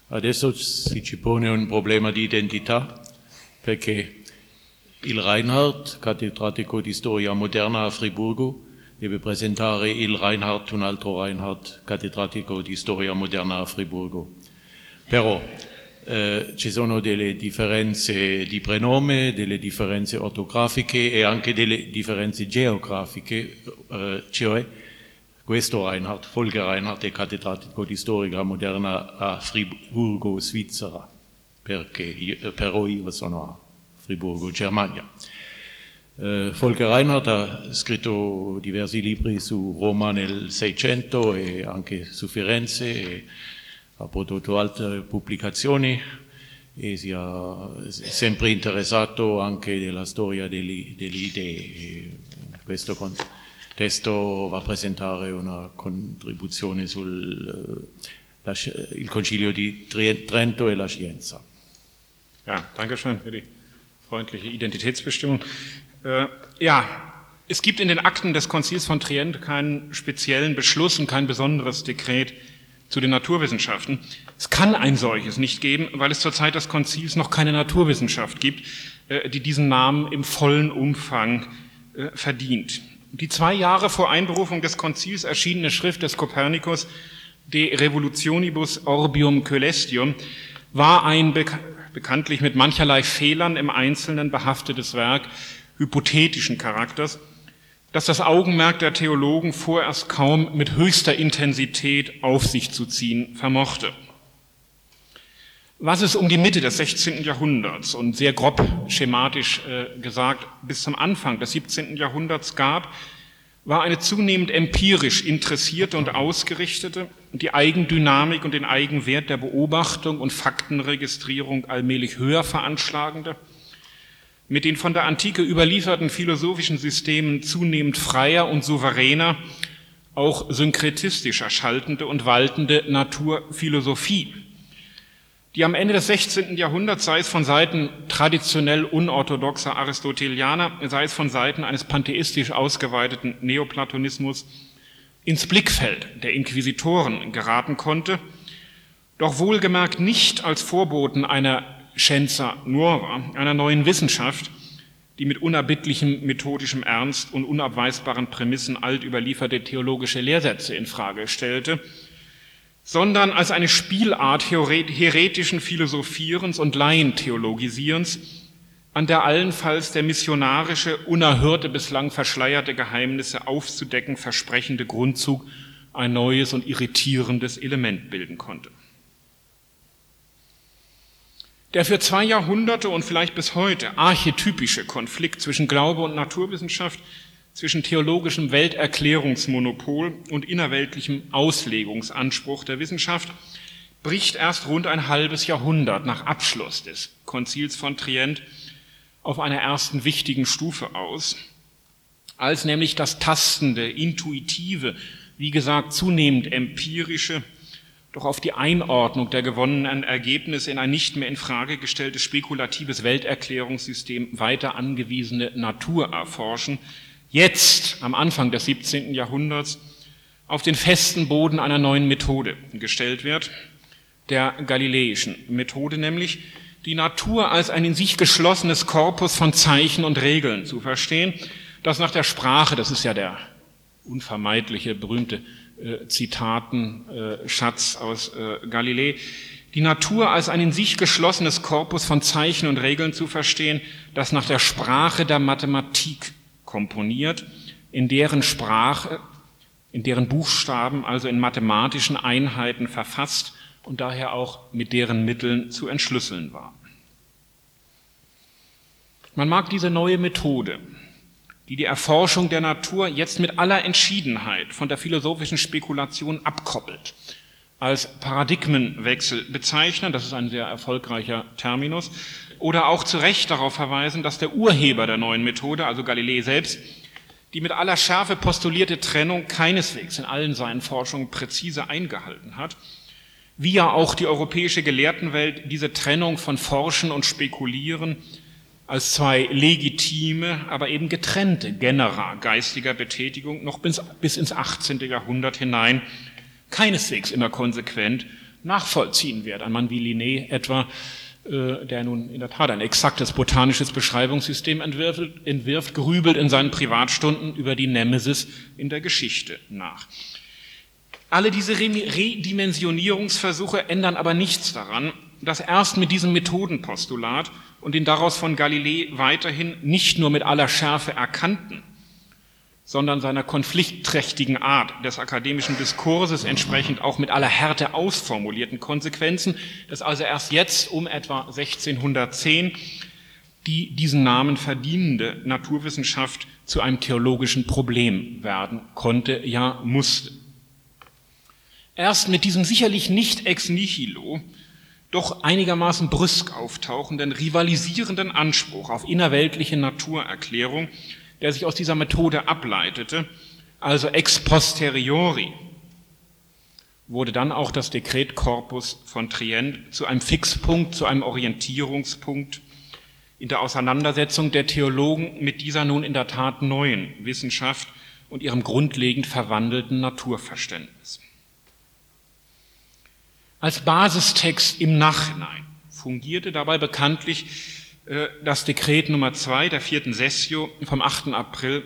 Adesso si pone un problema di identità, perché il Reinhardt, cattedratico di storia moderna a Friburgo, deve presentare il Reinhardt, un altro Reinhardt, cattedratico di storia moderna a Friburgo. Però ci sono delle differenze di prenome, delle differenze ortografiche e anche delle differenze geografiche, cioè questo Reinhardt, Volker Reinhardt, è cattedratico di storia moderna a Friburgo, Svizzera, però io sono a Friburgo, Germania. Volker Reinhardt ha scritto diversi libri su Roma nel Seicento e anche su Firenze, e ha prodotto altre pubblicazioni e si è sempre interessato anche della storia delle idee. Questo testo va a presentare una contribuzione sul Concilio di Trento e la Scienza. Ja, danke schön für die freundliche Identitätsbestimmung. Es gibt in den Akten des Konzils von Trient keinen speziellen Beschluss und kein besonderes Dekret zu den Naturwissenschaften. Es kann ein solches nicht geben, weil es zur Zeit des Konzils noch keine Naturwissenschaft gibt, die diesen Namen im vollen Umfang verdient. Die 2 Jahre vor Einberufung des Konzils erschienene Schrift des Kopernikus, De Revolutionibus Orbium Coelestium, war ein bekanntlich mit mancherlei Fehlern im Einzelnen behaftetes Werk hypothetischen Charakters, das das Augenmerk der Theologen vorerst kaum mit höchster Intensität auf sich zu ziehen vermochte. Was es um die Mitte des 16. Jahrhunderts und sehr grob schematisch gesagt bis zum Anfang des 17. Jahrhunderts gab, war eine zunehmend empirisch interessierte und ausgerichtete, die Eigendynamik und den Eigenwert der Beobachtung und Faktenregistrierung allmählich höher veranschlagende, mit den von der Antike überlieferten philosophischen Systemen zunehmend freier und souveräner, auch synkretistischer schaltende und waltende Naturphilosophie, die am Ende des 16. Jahrhunderts, sei es von Seiten traditionell unorthodoxer Aristotelianer, sei es von Seiten eines pantheistisch ausgeweiteten Neoplatonismus, ins Blickfeld der Inquisitoren geraten konnte, doch wohlgemerkt nicht als Vorboten einer Scienza Nuova, einer neuen Wissenschaft, die mit unerbittlichem methodischem Ernst und unabweisbaren Prämissen altüberlieferte theologische Lehrsätze in Frage stellte, sondern als eine Spielart heretischen Philosophierens und Laientheologisierens, an der allenfalls der missionarische, unerhörte, bislang verschleierte Geheimnisse aufzudecken versprechende Grundzug ein neues und irritierendes Element bilden konnte. Der für 2 Jahrhunderte und vielleicht bis heute archetypische Konflikt zwischen Glaube und Naturwissenschaft, zwischen theologischem Welterklärungsmonopol und innerweltlichem Auslegungsanspruch der Wissenschaft, bricht erst rund ein halbes Jahrhundert nach Abschluss des Konzils von Trient auf einer ersten wichtigen Stufe aus, als nämlich das tastende, intuitive, wie gesagt zunehmend empirische, doch auf die Einordnung der gewonnenen Ergebnisse in ein nicht mehr in Frage gestelltes spekulatives Welterklärungssystem weiter angewiesene Naturerforschen jetzt am Anfang des 17. Jahrhunderts auf den festen Boden einer neuen Methode gestellt wird, der galileischen Methode, nämlich die Natur als ein in sich geschlossenes Korpus von Zeichen und Regeln zu verstehen, das nach der Sprache, das ist ja der unvermeidliche, berühmte Zitatenschatz aus Galilei, die Natur als ein in sich geschlossenes Korpus von Zeichen und Regeln zu verstehen, das nach der Sprache der Mathematik komponiert, in deren Sprache, in deren Buchstaben also in mathematischen Einheiten verfasst und daher auch mit deren Mitteln zu entschlüsseln war. Man mag diese neue Methode, die Erforschung der Natur jetzt mit aller Entschiedenheit von der philosophischen Spekulation abkoppelt, als Paradigmenwechsel bezeichnen, das ist ein sehr erfolgreicher Terminus, oder auch zu Recht darauf verweisen, dass der Urheber der neuen Methode, also Galilei selbst, die mit aller Schärfe postulierte Trennung keineswegs in allen seinen Forschungen präzise eingehalten hat, wie ja auch die europäische Gelehrtenwelt diese Trennung von Forschen und Spekulieren als 2 legitime, aber eben getrennte Genera geistiger Betätigung noch bis ins 18. Jahrhundert hinein keineswegs immer konsequent nachvollziehen wird. Ein Mann wie Linné etwa, der nun in der Tat ein exaktes botanisches Beschreibungssystem entwirft, grübelt in seinen Privatstunden über die Nemesis in der Geschichte nach. Alle diese Redimensionierungsversuche ändern aber nichts daran, dass erst mit diesem Methodenpostulat und den daraus von Galilei weiterhin nicht nur mit aller Schärfe erkannten, sondern seiner konfliktträchtigen Art des akademischen Diskurses entsprechend auch mit aller Härte ausformulierten Konsequenzen, dass also erst jetzt um etwa 1610 die diesen Namen verdienende Naturwissenschaft zu einem theologischen Problem werden konnte, ja musste. Erst mit diesem sicherlich nicht ex nihilo, doch einigermaßen brüsk auftauchenden, rivalisierenden Anspruch auf innerweltliche Naturerklärung, der sich aus dieser Methode ableitete, also ex posteriori, wurde dann auch das Dekret Corpus von Trient zu einem Fixpunkt, zu einem Orientierungspunkt in der Auseinandersetzung der Theologen mit dieser nun in der Tat neuen Wissenschaft und ihrem grundlegend verwandelten Naturverständnis. Als Basistext im Nachhinein fungierte dabei bekanntlich das Dekret Nummer 2 der 4. Sessio vom 8. April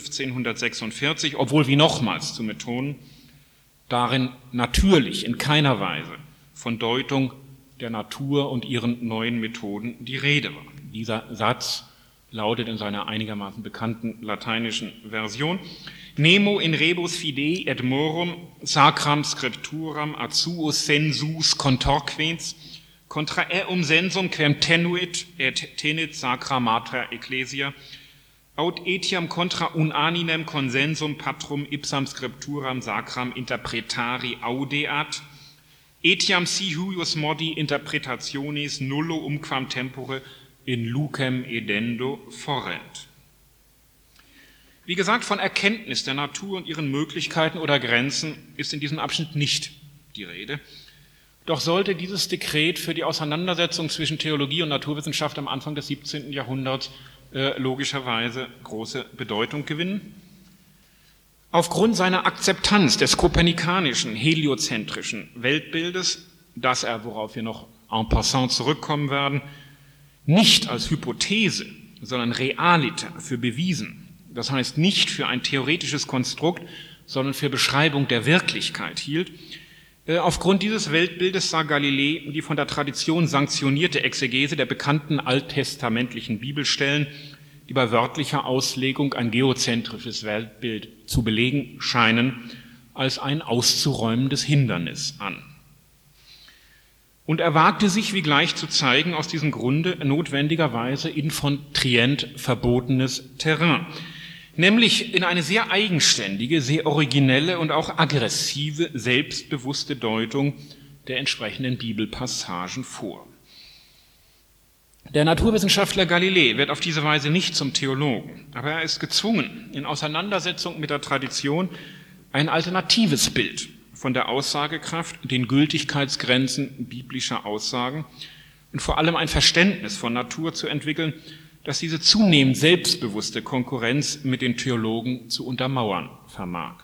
1546, obwohl, wie nochmals zu betonen, darin natürlich in keiner Weise von Deutung der Natur und ihren neuen Methoden die Rede war. Dieser Satz lautet in seiner einigermaßen bekannten lateinischen Version: Nemo in rebus fidei et morum sacram scripturam azuus sensus contorquens contra eum sensum quem tenuit et tenit sacra mater ecclesia aut etiam contra unaninem consensum patrum ipsam scripturam sacram interpretari audeat etiam si huius modi interpretationis nullo umquam tempore in lucem edendo forrent. Wie gesagt, von Erkenntnis der Natur und ihren Möglichkeiten oder Grenzen ist in diesem Abschnitt nicht die Rede. Doch sollte dieses Dekret für die Auseinandersetzung zwischen Theologie und Naturwissenschaft am Anfang des 17. Jahrhunderts logischerweise große Bedeutung gewinnen. Aufgrund seiner Akzeptanz des kopernikanischen, heliozentrischen Weltbildes, das er, worauf wir noch en passant zurückkommen werden, nicht als Hypothese, sondern realiter für bewiesen, das heißt nicht für ein theoretisches Konstrukt, sondern für Beschreibung der Wirklichkeit hielt. Aufgrund dieses Weltbildes sah Galilei die von der Tradition sanktionierte Exegese der bekannten alttestamentlichen Bibelstellen, die bei wörtlicher Auslegung ein geozentrisches Weltbild zu belegen scheinen, als ein auszuräumendes Hindernis an. Und er wagte sich, wie gleich zu zeigen, aus diesem Grunde notwendigerweise in von Trient verbotenes Terrain, nämlich in eine sehr eigenständige, sehr originelle und auch aggressive, selbstbewusste Deutung der entsprechenden Bibelpassagen vor. Der Naturwissenschaftler Galilei wird auf diese Weise nicht zum Theologen, aber er ist gezwungen, in Auseinandersetzung mit der Tradition ein alternatives Bild von der Aussagekraft, den Gültigkeitsgrenzen biblischer Aussagen und vor allem ein Verständnis von Natur zu entwickeln, das diese zunehmend selbstbewusste Konkurrenz mit den Theologen zu untermauern vermag.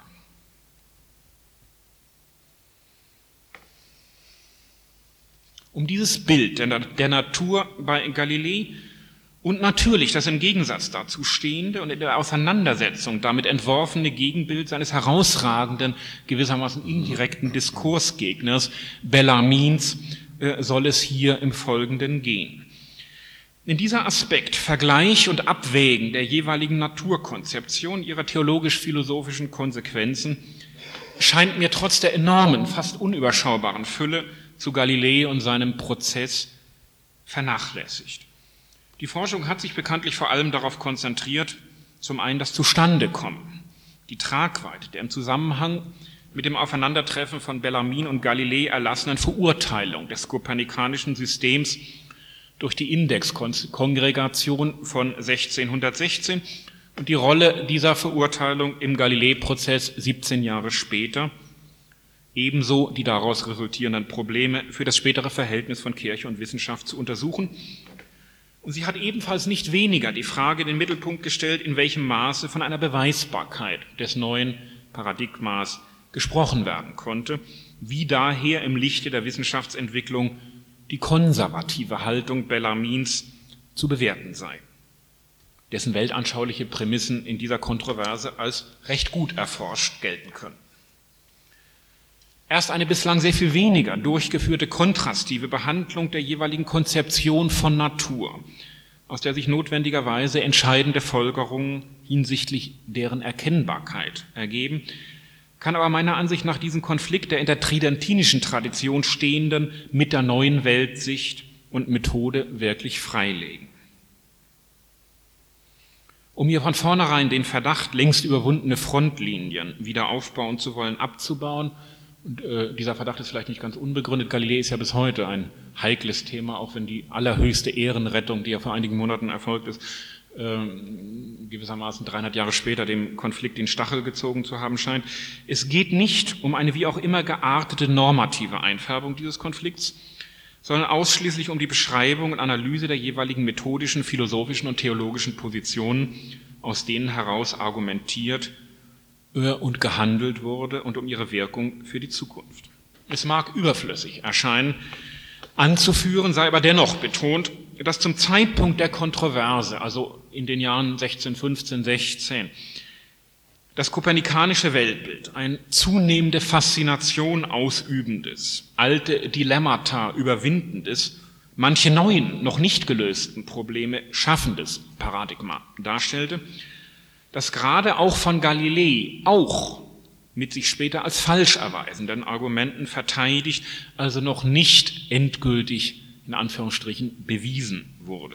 Um dieses Bild der Natur bei Galilei und natürlich das im Gegensatz dazu stehende und in der Auseinandersetzung damit entworfene Gegenbild seines herausragenden, gewissermaßen indirekten Diskursgegners Bellarmins soll es hier im Folgenden gehen. In dieser Aspekt Vergleich und Abwägen der jeweiligen Naturkonzeption, ihrer theologisch-philosophischen Konsequenzen, scheint mir trotz der enormen, fast unüberschaubaren Fülle zu Galilei und seinem Prozess vernachlässigt. Die Forschung hat sich bekanntlich vor allem darauf konzentriert, zum einen das Zustandekommen, die Tragweite der im Zusammenhang mit dem Aufeinandertreffen von Bellarmin und Galilei erlassenen Verurteilung des kopernikanischen Systems durch die Indexkongregation von 1616 und die Rolle dieser Verurteilung im Galilei-Prozess 17 Jahre später, ebenso die daraus resultierenden Probleme für das spätere Verhältnis von Kirche und Wissenschaft zu untersuchen. Und sie hat ebenfalls nicht weniger die Frage in den Mittelpunkt gestellt, in welchem Maße von einer Beweisbarkeit des neuen Paradigmas gesprochen werden konnte, wie daher im Lichte der Wissenschaftsentwicklung die konservative Haltung Bellarmins zu bewerten sei, dessen weltanschauliche Prämissen in dieser Kontroverse als recht gut erforscht gelten können. Erst eine bislang sehr viel weniger durchgeführte kontrastive Behandlung der jeweiligen Konzeption von Natur, aus der sich notwendigerweise entscheidende Folgerungen hinsichtlich deren Erkennbarkeit ergeben, kann aber meiner Ansicht nach diesen Konflikt der in der tridentinischen Tradition stehenden mit der neuen Weltsicht und Methode wirklich freilegen. Um hier von vornherein den Verdacht, längst überwundene Frontlinien wieder aufbauen zu wollen, abzubauen, und dieser Verdacht ist vielleicht nicht ganz unbegründet. Galilei ist ja bis heute ein heikles Thema, auch wenn die allerhöchste Ehrenrettung, die ja vor einigen Monaten erfolgt ist, gewissermaßen 300 Jahre später dem Konflikt den Stachel gezogen zu haben scheint. Es geht nicht um eine wie auch immer geartete normative Einfärbung dieses Konflikts, sondern ausschließlich um die Beschreibung und Analyse der jeweiligen methodischen, philosophischen und theologischen Positionen, aus denen heraus argumentiert und gehandelt wurde und um ihre Wirkung für die Zukunft. Es mag überflüssig erscheinen, anzuführen, sei aber dennoch betont, dass zum Zeitpunkt der Kontroverse, also in den Jahren 1615, 16, das kopernikanische Weltbild ein zunehmende Faszination ausübendes, alte Dilemmata überwindendes, manche neuen, noch nicht gelösten Probleme schaffendes Paradigma darstellte, das gerade auch von Galilei auch mit sich später als falsch erweisenden Argumenten verteidigt, also noch nicht endgültig, in Anführungsstrichen, bewiesen wurde.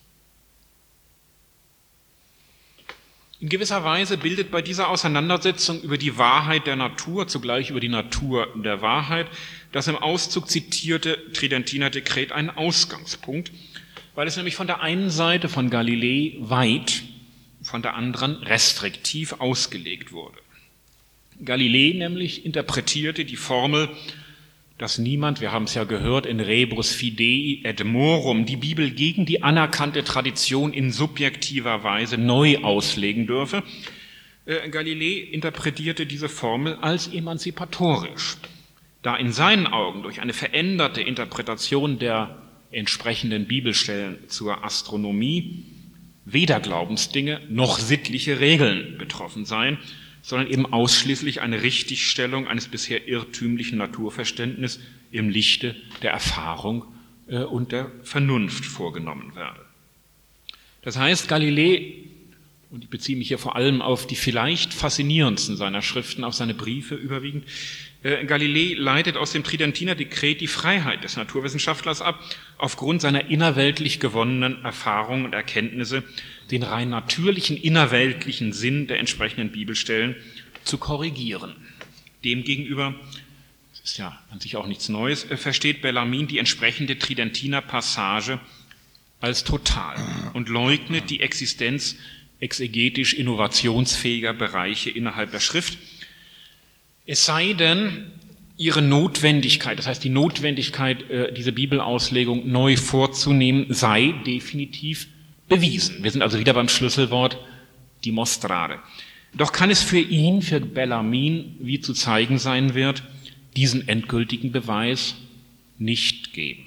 In gewisser Weise bildet bei dieser Auseinandersetzung über die Wahrheit der Natur, zugleich über die Natur der Wahrheit, das im Auszug zitierte Tridentiner Dekret einen Ausgangspunkt, weil es nämlich von der einen Seite von Galilei weit, von der anderen restriktiv ausgelegt wurde. Galilei nämlich interpretierte die Formel, dass niemand, wir haben es ja gehört, in rebus fidei et morum, die Bibel gegen die anerkannte Tradition in subjektiver Weise neu auslegen dürfe. Galilei interpretierte diese Formel als emanzipatorisch, da in seinen Augen durch eine veränderte Interpretation der entsprechenden Bibelstellen zur Astronomie weder Glaubensdinge noch sittliche Regeln betroffen seien, sondern eben ausschließlich eine Richtigstellung eines bisher irrtümlichen Naturverständnisses im Lichte der Erfahrung und der Vernunft vorgenommen werde. Das heißt, Galilei, und ich beziehe mich hier vor allem auf die vielleicht faszinierendsten seiner Schriften, auf seine Briefe überwiegend, Galilei leitet aus dem Tridentiner Dekret die Freiheit des Naturwissenschaftlers ab, aufgrund seiner innerweltlich gewonnenen Erfahrungen und Erkenntnisse den rein natürlichen innerweltlichen Sinn der entsprechenden Bibelstellen zu korrigieren. Demgegenüber, das ist ja an sich auch nichts Neues, versteht Bellarmin die entsprechende Tridentiner Passage als total und leugnet die Existenz exegetisch innovationsfähiger Bereiche innerhalb der Schrift, es sei denn, ihre Notwendigkeit, das heißt die Notwendigkeit, diese Bibelauslegung neu vorzunehmen, sei definitiv bewiesen. Wir sind also wieder beim Schlüsselwort dimostrare. Doch kann es für ihn, für Bellarmin, wie zu zeigen sein wird, diesen endgültigen Beweis nicht geben.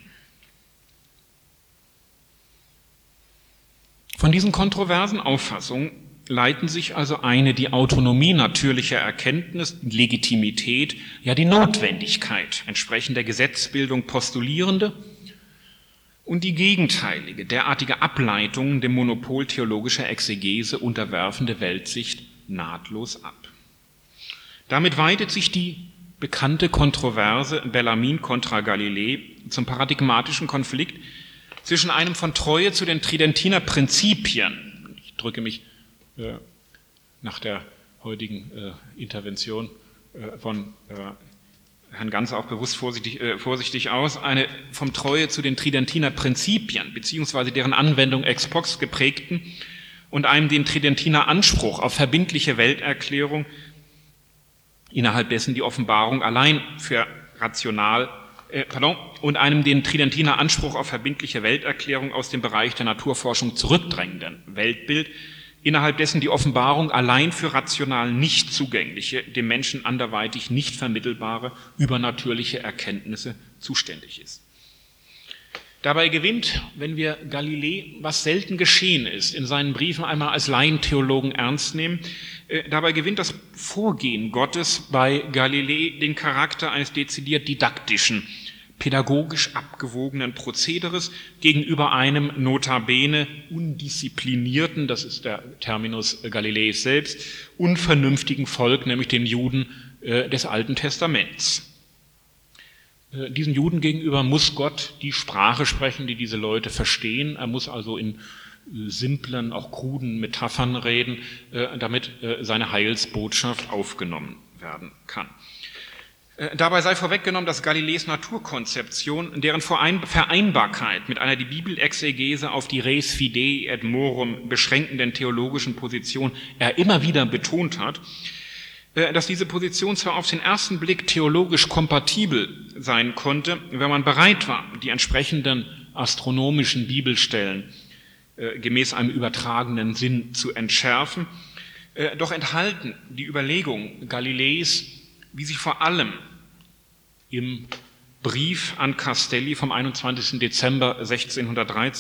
Von diesen kontroversen Auffassungen leiten sich also eine die Autonomie natürlicher Erkenntnis, Legitimität, ja die Notwendigkeit entsprechender Gesetzbildung postulierende und die gegenteilige, derartige Ableitungen dem Monopol theologischer Exegese unterwerfende Weltsicht nahtlos ab. Damit weitet sich die bekannte Kontroverse Bellarmin contra Galilei zum paradigmatischen Konflikt zwischen einem von Treue zu den Tridentiner Prinzipien, ich drücke mich nach der heutigen Intervention von Herrn Ganz auch bewusst vorsichtig aus, eine vom Treue zu den Tridentiner Prinzipien beziehungsweise deren Anwendung ex post geprägten und einem den Tridentiner Anspruch auf verbindliche Welterklärung, innerhalb dessen die Offenbarung allein für und einem den Tridentiner Anspruch auf verbindliche Welterklärung aus dem Bereich der Naturforschung zurückdrängenden Weltbild innerhalb dessen die Offenbarung allein für rational nicht zugängliche, dem Menschen anderweitig nicht vermittelbare, übernatürliche Erkenntnisse zuständig ist. Dabei gewinnt, wenn wir Galilei, was selten geschehen ist, in seinen Briefen einmal als Laientheologen ernst nehmen, dabei gewinnt das Vorgehen Gottes bei Galilei den Charakter eines dezidiert didaktischen, pädagogisch abgewogenen Prozederes gegenüber einem notabene undisziplinierten, das ist der Terminus Galileis selbst, unvernünftigen Volk, nämlich den Juden des Alten Testaments. Diesen Juden gegenüber muss Gott die Sprache sprechen, die diese Leute verstehen. Er muss also in simplen, auch kruden Metaphern reden, damit seine Heilsbotschaft aufgenommen werden kann. Dabei sei vorweggenommen, dass Galileis Naturkonzeption, deren Vereinbarkeit mit einer die Bibelexegese auf die res fidei et morum beschränkenden theologischen Position er immer wieder betont hat, dass diese Position zwar auf den ersten Blick theologisch kompatibel sein konnte, wenn man bereit war, die entsprechenden astronomischen Bibelstellen gemäß einem übertragenen Sinn zu entschärfen, doch enthalten die Überlegungen Galileis, wie sie vor allem im Brief an Castelli vom 21. Dezember 1613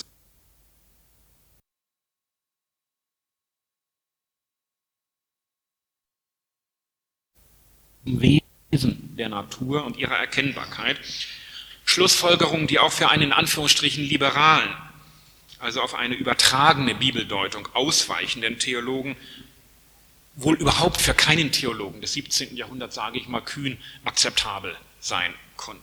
Wesen der Natur und ihrer Erkennbarkeit, Schlussfolgerungen, die auch für einen in Anführungsstrichen liberalen, also auf eine übertragene Bibeldeutung ausweichenden Theologen, wohl überhaupt für keinen Theologen des 17. Jahrhunderts, sage ich mal kühn, akzeptabel sein konnten.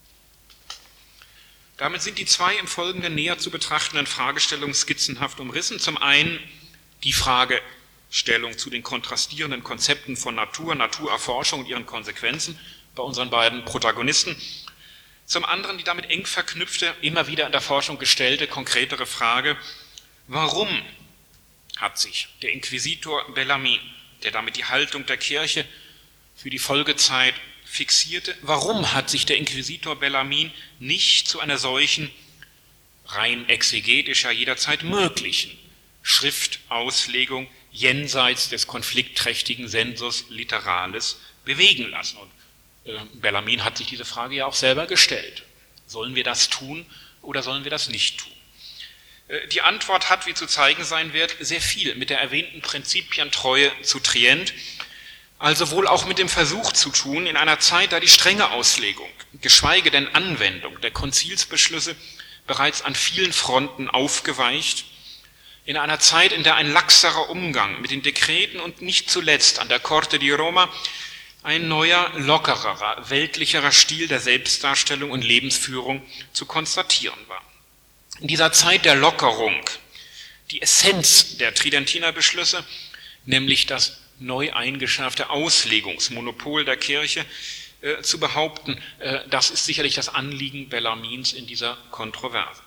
Damit sind die zwei im Folgenden näher zu betrachtenden Fragestellungen skizzenhaft umrissen. Zum einen die Fragestellung zu den kontrastierenden Konzepten von Natur, Naturerforschung und ihren Konsequenzen bei unseren beiden Protagonisten. Zum anderen die damit eng verknüpfte, immer wieder in der Forschung gestellte, konkretere Frage, warum hat sich der Inquisitor Bellarmin, der damit die Haltung der Kirche für die Folgezeit fixierte, warum hat sich der Inquisitor Bellarmin nicht zu einer solchen rein exegetischer, jederzeit möglichen Schriftauslegung jenseits des konfliktträchtigen Sensus literalis bewegen lassen? Und Bellarmin hat sich diese Frage ja auch selber gestellt. Sollen wir das tun oder sollen wir das nicht tun? Die Antwort hat, wie zu zeigen sein wird, sehr viel mit der erwähnten Prinzipientreue zu Trient, also wohl auch mit dem Versuch zu tun, in einer Zeit, da die strenge Auslegung, geschweige denn Anwendung der Konzilsbeschlüsse bereits an vielen Fronten aufgeweicht, in einer Zeit, in der ein laxerer Umgang mit den Dekreten und nicht zuletzt an der Corte di Roma ein neuer, lockerer, weltlicherer Stil der Selbstdarstellung und Lebensführung zu konstatieren war. In dieser Zeit der Lockerung die Essenz der Tridentiner Beschlüsse, nämlich das neu eingeschärfte Auslegungsmonopol der Kirche, zu behaupten, das ist sicherlich das Anliegen Bellarmins in dieser Kontroverse.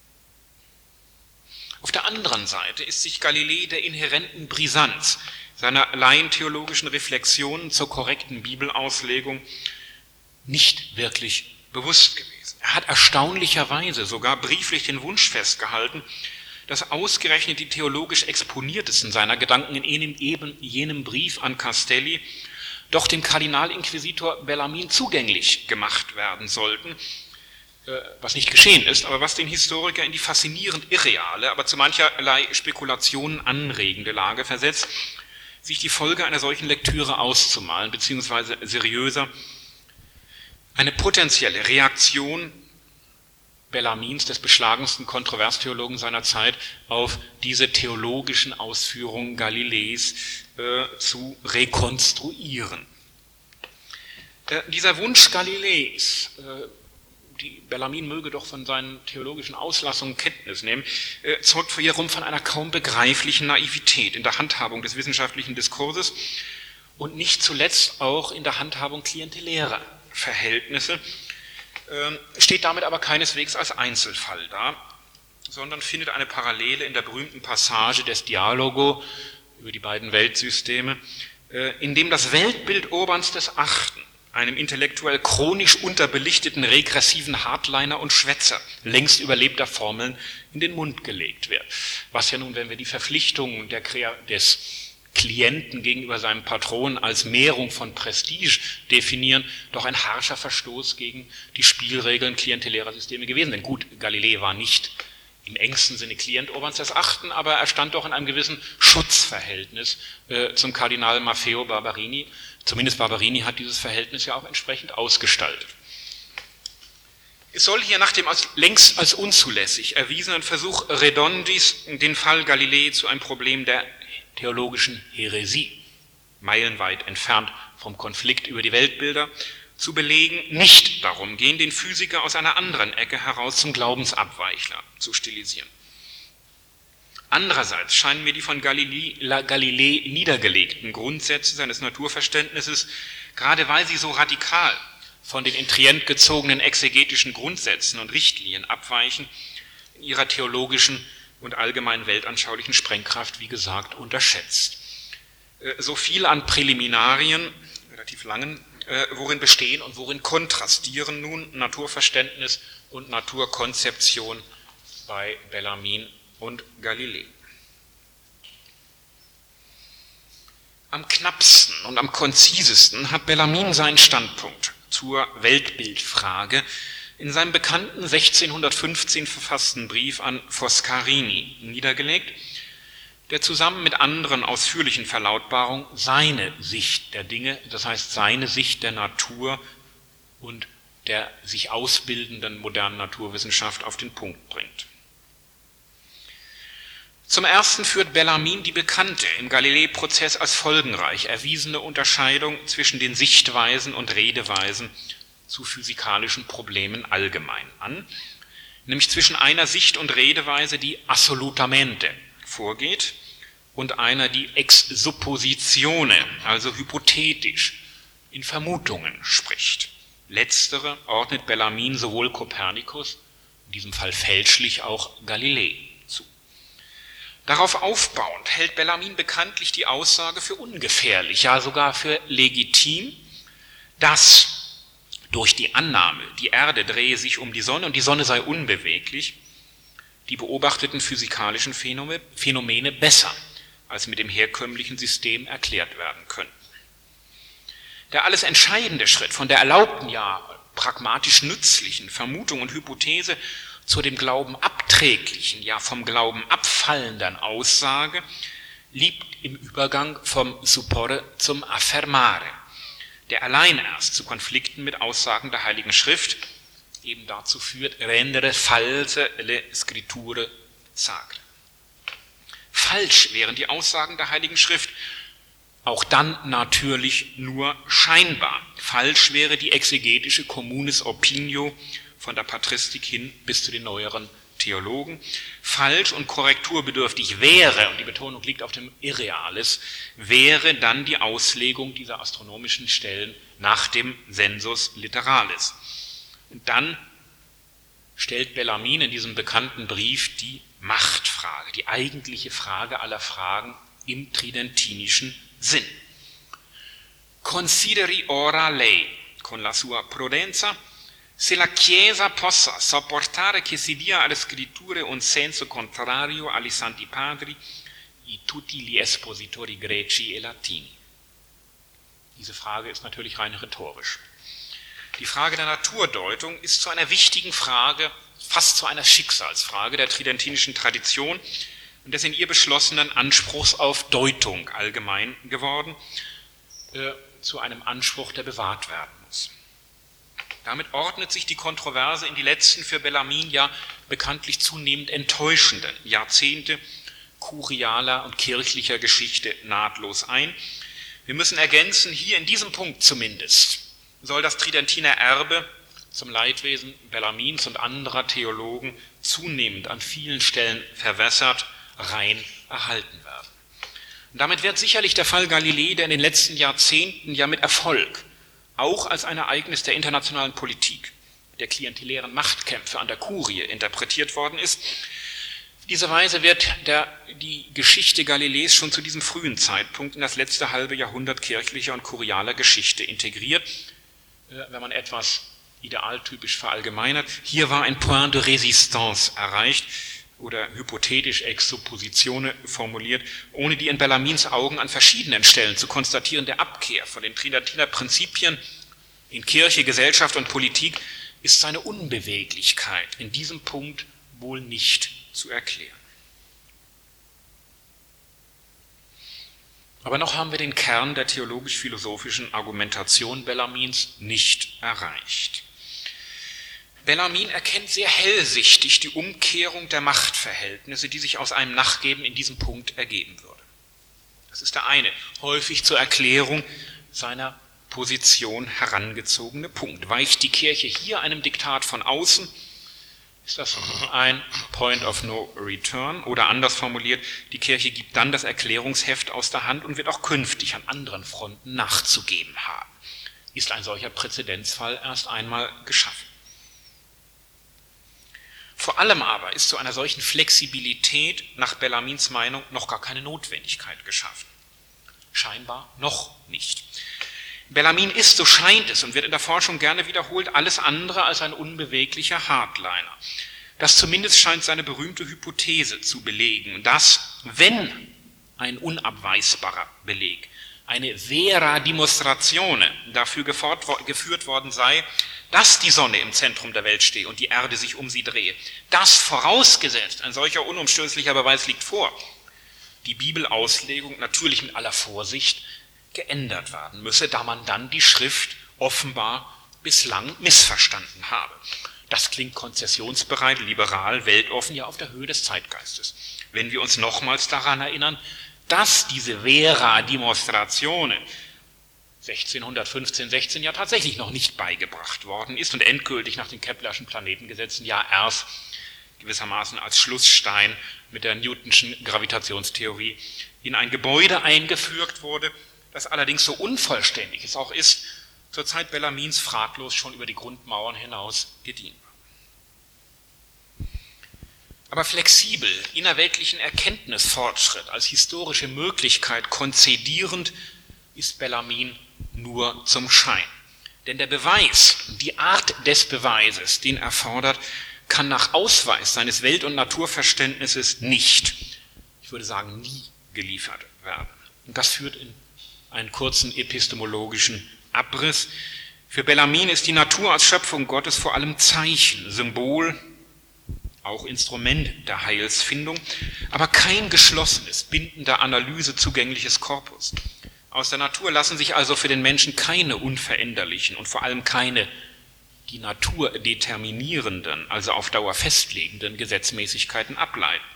Auf der anderen Seite ist sich Galilei der inhärenten Brisanz seiner laientheologischen Reflexionen zur korrekten Bibelauslegung nicht wirklich bewusst gewesen. Er hat erstaunlicherweise sogar brieflich den Wunsch festgehalten, dass ausgerechnet die theologisch exponiertesten seiner Gedanken in eben jenem Brief an Castelli doch dem Kardinalinquisitor Bellarmin zugänglich gemacht werden sollten, was nicht geschehen ist, aber was den Historiker in die faszinierend irreale, aber zu mancherlei Spekulationen anregende Lage versetzt, sich die Folge einer solchen Lektüre auszumalen, beziehungsweise seriöser, eine potenzielle Reaktion Bellarmins, des beschlagensten Kontroverstheologen seiner Zeit, auf diese theologischen Ausführungen Galileis zu rekonstruieren. Dieser Wunsch Galileis, die Bellarmin möge doch von seinen theologischen Auslassungen Kenntnis nehmen, zeugt wiederum von einer kaum begreiflichen Naivität in der Handhabung des wissenschaftlichen Diskurses und nicht zuletzt auch in der Handhabung klientelärer Verhältnisse, steht damit aber keineswegs als Einzelfall da, sondern findet eine Parallele in der berühmten Passage des Dialogo über die beiden Weltsysteme, in dem das Weltbild Urbans des Achten einem intellektuell chronisch unterbelichteten, regressiven Hardliner und Schwätzer längst überlebter Formeln in den Mund gelegt wird. Was ja nun, wenn wir die Verpflichtungen des Klienten gegenüber seinem Patron als Mehrung von Prestige definieren, doch ein harscher Verstoß gegen die Spielregeln klientelärer Systeme gewesen. Denn gut, Galilei war nicht im engsten Sinne Klient Urbans VIII., aber er stand doch in einem gewissen Schutzverhältnis zum Kardinal Maffeo Barberini. Zumindest Barberini hat dieses Verhältnis ja auch entsprechend ausgestaltet. Es soll hier nach dem längst als unzulässig erwiesenen Versuch Redondis den Fall Galilei zu einem Problem der theologischen Häresie, meilenweit entfernt vom Konflikt über die Weltbilder, zu belegen, nicht darum gehen, den Physiker aus einer anderen Ecke heraus zum Glaubensabweichler zu stilisieren. Andererseits scheinen mir die von Galilei niedergelegten Grundsätze seines Naturverständnisses, gerade weil sie so radikal von den in Trient gezogenen exegetischen Grundsätzen und Richtlinien abweichen, in ihrer theologischen und allgemein weltanschaulichen Sprengkraft, wie gesagt, unterschätzt. So viel an Präliminarien, relativ langen, worin bestehen und worin kontrastieren nun Naturverständnis und Naturkonzeption bei Bellarmin und Galilei. Am knappsten und am konzisesten hat Bellarmin seinen Standpunkt zur Weltbildfrage in seinem bekannten 1615 verfassten Brief an Foscarini niedergelegt, der zusammen mit anderen ausführlichen Verlautbarungen seine Sicht der Dinge, das heißt seine Sicht der Natur und der sich ausbildenden modernen Naturwissenschaft auf den Punkt bringt. Zum Ersten führt Bellarmin die bekannte im Galilei-Prozess als folgenreich erwiesene Unterscheidung zwischen den Sichtweisen und Redeweisen zu physikalischen Problemen allgemein an, nämlich zwischen einer Sicht- und Redeweise, die assolutamente vorgeht, und einer, die ex suppositione, also hypothetisch, in Vermutungen spricht. Letztere ordnet Bellarmin sowohl Kopernikus, in diesem Fall fälschlich auch Galilei, zu. Darauf aufbauend hält Bellarmin bekanntlich die Aussage für ungefährlich, ja sogar für legitim, dass durch die Annahme, die Erde drehe sich um die Sonne und die Sonne sei unbeweglich, die beobachteten physikalischen Phänomene besser als mit dem herkömmlichen System erklärt werden können. Der alles entscheidende Schritt von der erlaubten, ja pragmatisch nützlichen Vermutung und Hypothese zu dem Glauben abträglichen, ja vom Glauben abfallenden Aussage liegt im Übergang vom supporre zum affermare, der allein erst zu Konflikten mit Aussagen der Heiligen Schrift eben dazu führt, rendere false le scritture sacre. Falsch wären die Aussagen der Heiligen Schrift auch dann natürlich nur scheinbar. Falsch wäre die exegetische communis opinio von der Patristik hin bis zu den neueren Theologen. Falsch und korrekturbedürftig wäre, und die Betonung liegt auf dem Irreales, wäre dann die Auslegung dieser astronomischen Stellen nach dem Sensus literalis. Und dann stellt Bellarmin in diesem bekannten Brief die Machtfrage, die eigentliche Frage aller Fragen im tridentinischen Sinn. Consideri ora lei, con la sua prudenza, se la Chiesa possa sopportare che si dia alle scritture un senso contrario agli Santi Padri e tutti gli espositori greci e latini. Diese Frage ist natürlich rein rhetorisch. Die Frage der Naturdeutung ist zu einer wichtigen Frage, fast zu einer Schicksalsfrage der tridentinischen Tradition und des in ihr beschlossenen Anspruchs auf Deutung allgemein geworden, zu einem Anspruch, der bewahrt werden muss. Damit ordnet sich die Kontroverse in die letzten für Bellarmin ja bekanntlich zunehmend enttäuschenden Jahrzehnte kurialer und kirchlicher Geschichte nahtlos ein. Wir müssen ergänzen, hier in diesem Punkt zumindest soll das Tridentiner Erbe zum Leidwesen Bellarmins und anderer Theologen zunehmend an vielen Stellen verwässert, rein erhalten werden. Und damit wird sicherlich der Fall Galilei, der in den letzten Jahrzehnten ja mit Erfolg, auch als ein Ereignis der internationalen Politik, der klientelären Machtkämpfe an der Kurie interpretiert worden ist. Auf diese Weise wird die Geschichte Galileis schon zu diesem frühen Zeitpunkt in das letzte halbe Jahrhundert kirchlicher und kurialer Geschichte integriert. wenn man etwas idealtypisch verallgemeinert. Hier war ein Point de Résistance erreicht oder hypothetisch ex suppositione formuliert, ohne die in Bellarmins Augen an verschiedenen Stellen zu konstatierende Abkehr von den Tridentiner Prinzipien in Kirche, Gesellschaft und Politik ist seine Unbeweglichkeit in diesem Punkt wohl nicht zu erklären. Aber noch haben wir den Kern der theologisch-philosophischen Argumentation Bellarmins nicht erreicht. Bellarmin erkennt sehr hellsichtig die Umkehrung der Machtverhältnisse, die sich aus einem Nachgeben in diesem Punkt ergeben würde. Das ist der eine, häufig zur Erklärung seiner Position herangezogene Punkt. Weicht die Kirche hier einem Diktat von außen, ist das ein Point of No Return, oder anders formuliert, die Kirche gibt dann das Erklärungsheft aus der Hand und wird auch künftig an anderen Fronten nachzugeben haben. Ist ein solcher Präzedenzfall erst einmal geschaffen. Vor allem aber ist zu einer solchen Flexibilität nach Bellarmins Meinung noch gar keine Notwendigkeit geschaffen. Scheinbar noch nicht. Bellarmin ist, so scheint es und wird in der Forschung gerne wiederholt, alles andere als ein unbeweglicher Hardliner. Das zumindest scheint seine berühmte Hypothese zu belegen, dass, wenn ein unabweisbarer Beleg, eine vera dimostratione dafür geführt worden sei, dass die Sonne im Zentrum der Welt stehe und die Erde sich um sie drehe, das vorausgesetzt, ein solcher unumstößlicher Beweis liegt vor, die Bibelauslegung natürlich mit aller Vorsicht geändert werden müsse, da man dann die Schrift offenbar bislang missverstanden habe. Das klingt konzessionsbereit, liberal, weltoffen, ja auf der Höhe des Zeitgeistes. Wenn wir uns nochmals daran erinnern, dass diese vera dimostratione 1615, 16 ja tatsächlich noch nicht beigebracht worden ist und endgültig nach den Keplerschen Planetengesetzen ja erst gewissermaßen als Schlussstein mit der Newtonschen Gravitationstheorie in ein Gebäude eingefügt wurde, das allerdings so unvollständig es auch ist, zur Zeit Bellarmins fraglos schon über die Grundmauern hinaus gediehen war. Aber flexibel, innerweltlichen Erkenntnisfortschritt als historische Möglichkeit konzedierend, ist Bellarmin nur zum Schein. Denn der Beweis, die Art des Beweises, den er fordert, kann nach Ausweis seines Welt- und Naturverständnisses nicht, ich würde sagen nie, geliefert werden. Und das führt in einen kurzen epistemologischen Abriss. Für Bellarmin ist die Natur als Schöpfung Gottes vor allem Zeichen, Symbol, auch Instrument der Heilsfindung, aber kein geschlossenes, bindender Analyse zugängliches Korpus. Aus der Natur lassen sich also für den Menschen keine unveränderlichen und vor allem keine die Natur determinierenden, also auf Dauer festlegenden Gesetzmäßigkeiten ableiten.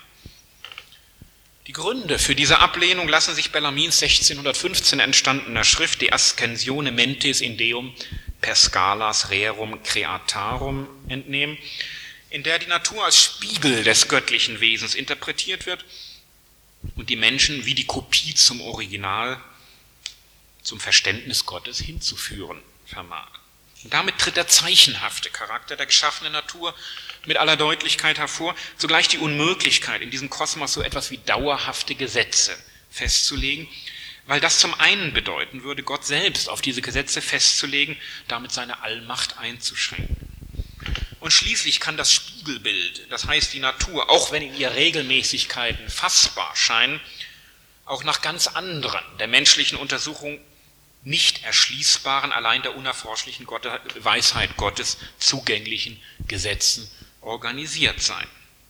Die Gründe für diese Ablehnung lassen sich Bellarmins 1615 entstandener Schrift De Ascensione Mentis in Deum per Scalas Rerum Creatarum entnehmen, in der die Natur als Spiegel des göttlichen Wesens interpretiert wird und die Menschen wie die Kopie zum Original, zum Verständnis Gottes hinzuführen vermag. Und damit tritt der zeichenhafte Charakter der geschaffenen Natur mit aller Deutlichkeit hervor, zugleich die Unmöglichkeit, in diesem Kosmos so etwas wie dauerhafte Gesetze festzulegen, weil das zum einen bedeuten würde, Gott selbst auf diese Gesetze festzulegen, damit seine Allmacht einzuschränken. Und schließlich kann das Spiegelbild, das heißt die Natur, auch wenn in ihr Regelmäßigkeiten fassbar scheinen, auch nach ganz anderen, der menschlichen Untersuchung nicht erschließbaren, allein der unerforschlichen Weisheit Gottes zugänglichen Gesetzen organisiert sein.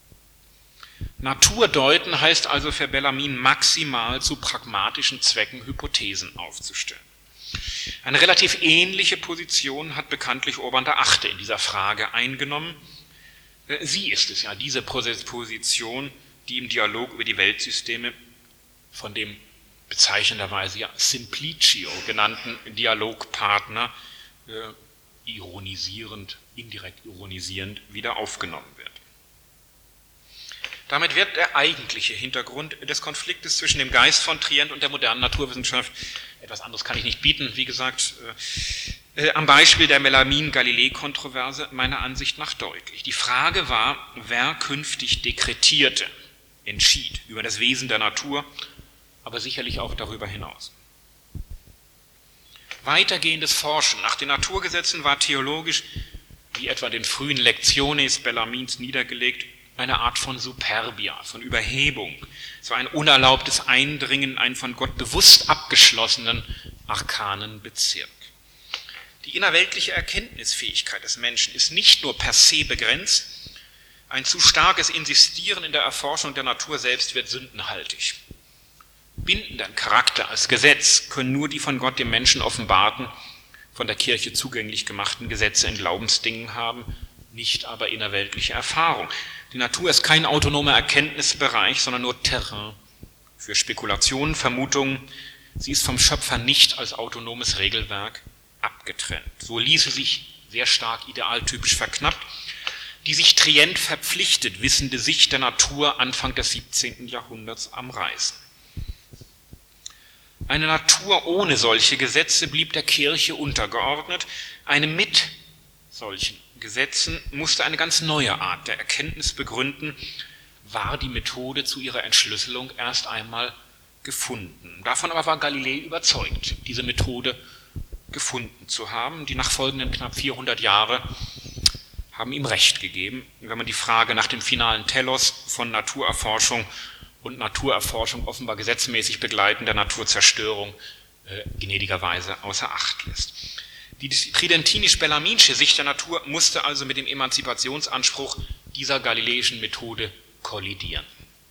Natur deuten heißt also für Bellarmin maximal zu pragmatischen Zwecken Hypothesen aufzustellen. Eine relativ ähnliche Position hat bekanntlich Urban VIII. In dieser Frage eingenommen. Sie ist es ja, diese Position, die im Dialog über die Weltsysteme von dem bezeichnenderweise ja Simplicio genannten Dialogpartner ironisierend, indirekt ironisierend wieder aufgenommen wird. Damit wird der eigentliche Hintergrund des Konfliktes zwischen dem Geist von Trient und der modernen Naturwissenschaft, etwas anderes kann ich nicht bieten, wie gesagt, am Beispiel der Bellarmin-Galilei-Kontroverse meiner Ansicht nach deutlich. Die Frage war, wer künftig dekretierte, entschied über das Wesen der Natur, aber sicherlich auch darüber hinaus. Weitergehendes Forschen nach den Naturgesetzen war theologisch, wie etwa in den frühen Lectiones Bellarmins niedergelegt, eine Art von Superbia, von Überhebung. Es war ein unerlaubtes Eindringen in einen von Gott bewusst abgeschlossenen, arkanen Bezirk. Die innerweltliche Erkenntnisfähigkeit des Menschen ist nicht nur per se begrenzt, ein zu starkes Insistieren in der Erforschung der Natur selbst wird sündenhaltig. Bindenden Charakter als Gesetz können nur die von Gott dem Menschen offenbarten, von der Kirche zugänglich gemachten Gesetze in Glaubensdingen haben, nicht aber innerweltliche Erfahrung. Die Natur ist kein autonomer Erkenntnisbereich, sondern nur Terrain für Spekulationen, Vermutungen. Sie ist vom Schöpfer nicht als autonomes Regelwerk abgetrennt. So ließe sich sehr stark idealtypisch verknappt die sich Trient verpflichtet wissende Sicht der Natur Anfang des 17. Jahrhunderts am Reißen. Eine Natur ohne solche Gesetze blieb der Kirche untergeordnet. Eine mit solchen Gesetzen musste eine ganz neue Art der Erkenntnis begründen, war die Methode zu ihrer Entschlüsselung erst einmal gefunden. Davon aber war Galilei überzeugt, diese Methode gefunden zu haben. Die nachfolgenden knapp 400 Jahre haben ihm Recht gegeben, wenn man die Frage nach dem finalen Telos von Naturerforschung und Naturerforschung offenbar gesetzmäßig begleitender Naturzerstörung gnädigerweise außer Acht lässt. Die tridentinisch-bellarminsche Sicht der Natur musste also mit dem Emanzipationsanspruch dieser galileischen Methode kollidieren.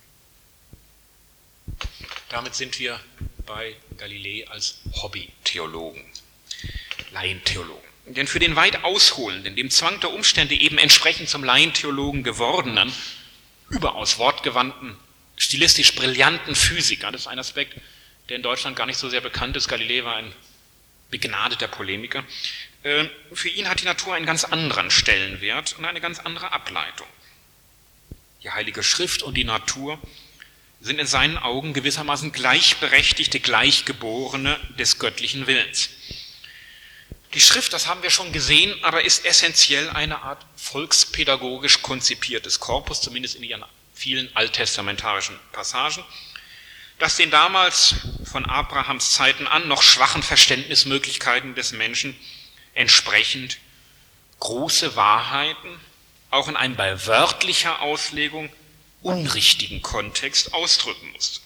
Damit sind wir bei Galilei als Hobbytheologen, Laientheologen. Denn für den weit ausholenden, dem Zwang der Umstände eben entsprechend zum Laientheologen gewordenen, überaus wortgewandten, stilistisch brillanten Physiker, das ist ein Aspekt, der in Deutschland gar nicht so sehr bekannt ist, Galilei war ein begnadeter Polemiker, für ihn hat die Natur einen ganz anderen Stellenwert und eine ganz andere Ableitung. Die Heilige Schrift und die Natur sind in seinen Augen gewissermaßen gleichberechtigte Gleichgeborene des göttlichen Willens. Die Schrift, das haben wir schon gesehen, aber ist essentiell eine Art volkspädagogisch konzipiertes Korpus, zumindest in ihren vielen alttestamentarischen Passagen, das den damals von Abrahams Zeiten an noch schwachen Verständnismöglichkeiten des Menschen entsprechend große Wahrheiten auch in einem bei wörtlicher Auslegung unrichtigen Kontext ausdrücken musste.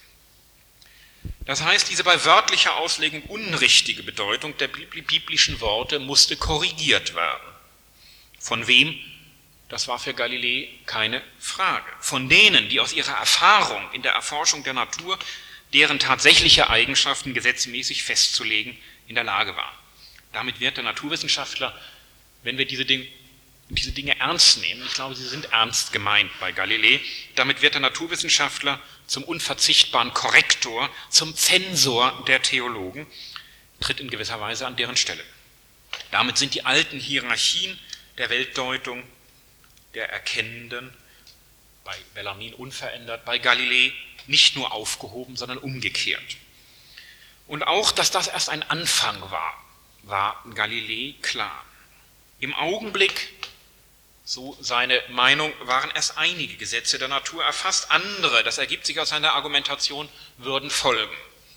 Das heißt, diese bei wörtlicher Auslegung unrichtige Bedeutung der biblischen Worte musste korrigiert werden. Von wem? Das war für Galilei keine Frage. Von denen, die aus ihrer Erfahrung in der Erforschung der Natur deren tatsächliche Eigenschaften gesetzmäßig festzulegen in der Lage waren. Damit wird der Naturwissenschaftler, wenn wir diese Dinge ernst nehmen, ich glaube, sie sind ernst gemeint bei Galilei, damit wird der Naturwissenschaftler zum unverzichtbaren Korrektor, zum Zensor der Theologen, tritt in gewisser Weise an deren Stelle. Damit sind die alten Hierarchien der Weltdeutung, der Erkennenden, bei Bellarmin unverändert, bei Galilei nicht nur aufgehoben, sondern umgekehrt. Und auch, dass das erst ein Anfang war Galilei klar. Im Augenblick, so seine Meinung, waren erst einige Gesetze der Natur erfasst, andere, das ergibt sich aus seiner Argumentation, würden folgen.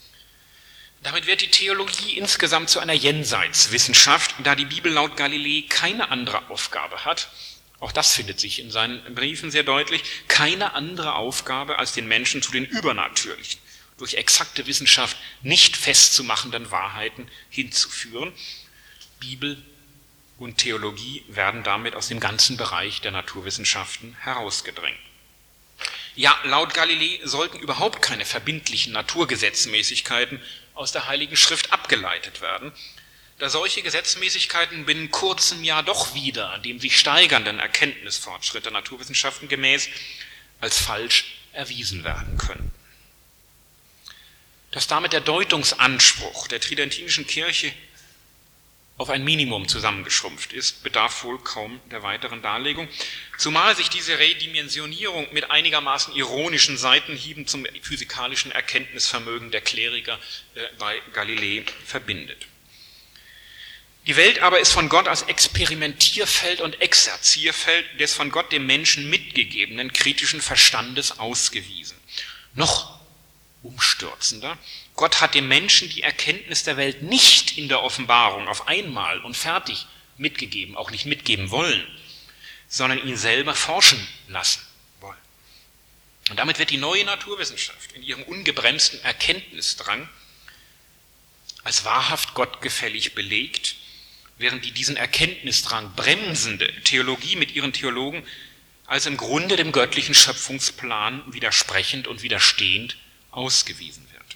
Damit wird die Theologie insgesamt zu einer Jenseitswissenschaft, da die Bibel laut Galilei keine andere Aufgabe hat, auch das findet sich in seinen Briefen sehr deutlich, keine andere Aufgabe, als den Menschen zu den übernatürlichen, durch exakte Wissenschaft nicht festzumachenden Wahrheiten hinzuführen. Bibel und Theologie werden damit aus dem ganzen Bereich der Naturwissenschaften herausgedrängt. Ja, laut Galilei sollten überhaupt keine verbindlichen Naturgesetzmäßigkeiten aus der Heiligen Schrift abgeleitet werden, da solche Gesetzmäßigkeiten binnen kurzem Jahr doch wieder dem sich steigernden Erkenntnisfortschritt der Naturwissenschaften gemäß als falsch erwiesen werden können. Dass damit der Deutungsanspruch der tridentinischen Kirche auf ein Minimum zusammengeschrumpft ist, bedarf wohl kaum der weiteren Darlegung, zumal sich diese Redimensionierung mit einigermaßen ironischen Seitenhieben zum physikalischen Erkenntnisvermögen der Kleriker bei Galilei verbindet. Die Welt aber ist von Gott als Experimentierfeld und Exerzierfeld des von Gott dem Menschen mitgegebenen kritischen Verstandes ausgewiesen. Noch umstürzender. Gott hat dem Menschen die Erkenntnis der Welt nicht in der Offenbarung auf einmal und fertig mitgegeben, auch nicht mitgeben wollen, sondern ihn selber forschen lassen wollen. Und damit wird die neue Naturwissenschaft in ihrem ungebremsten Erkenntnisdrang als wahrhaft gottgefällig belegt, während die diesen Erkenntnisdrang bremsende Theologie mit ihren Theologen als im Grunde dem göttlichen Schöpfungsplan widersprechend und widerstehend ausgewiesen wird.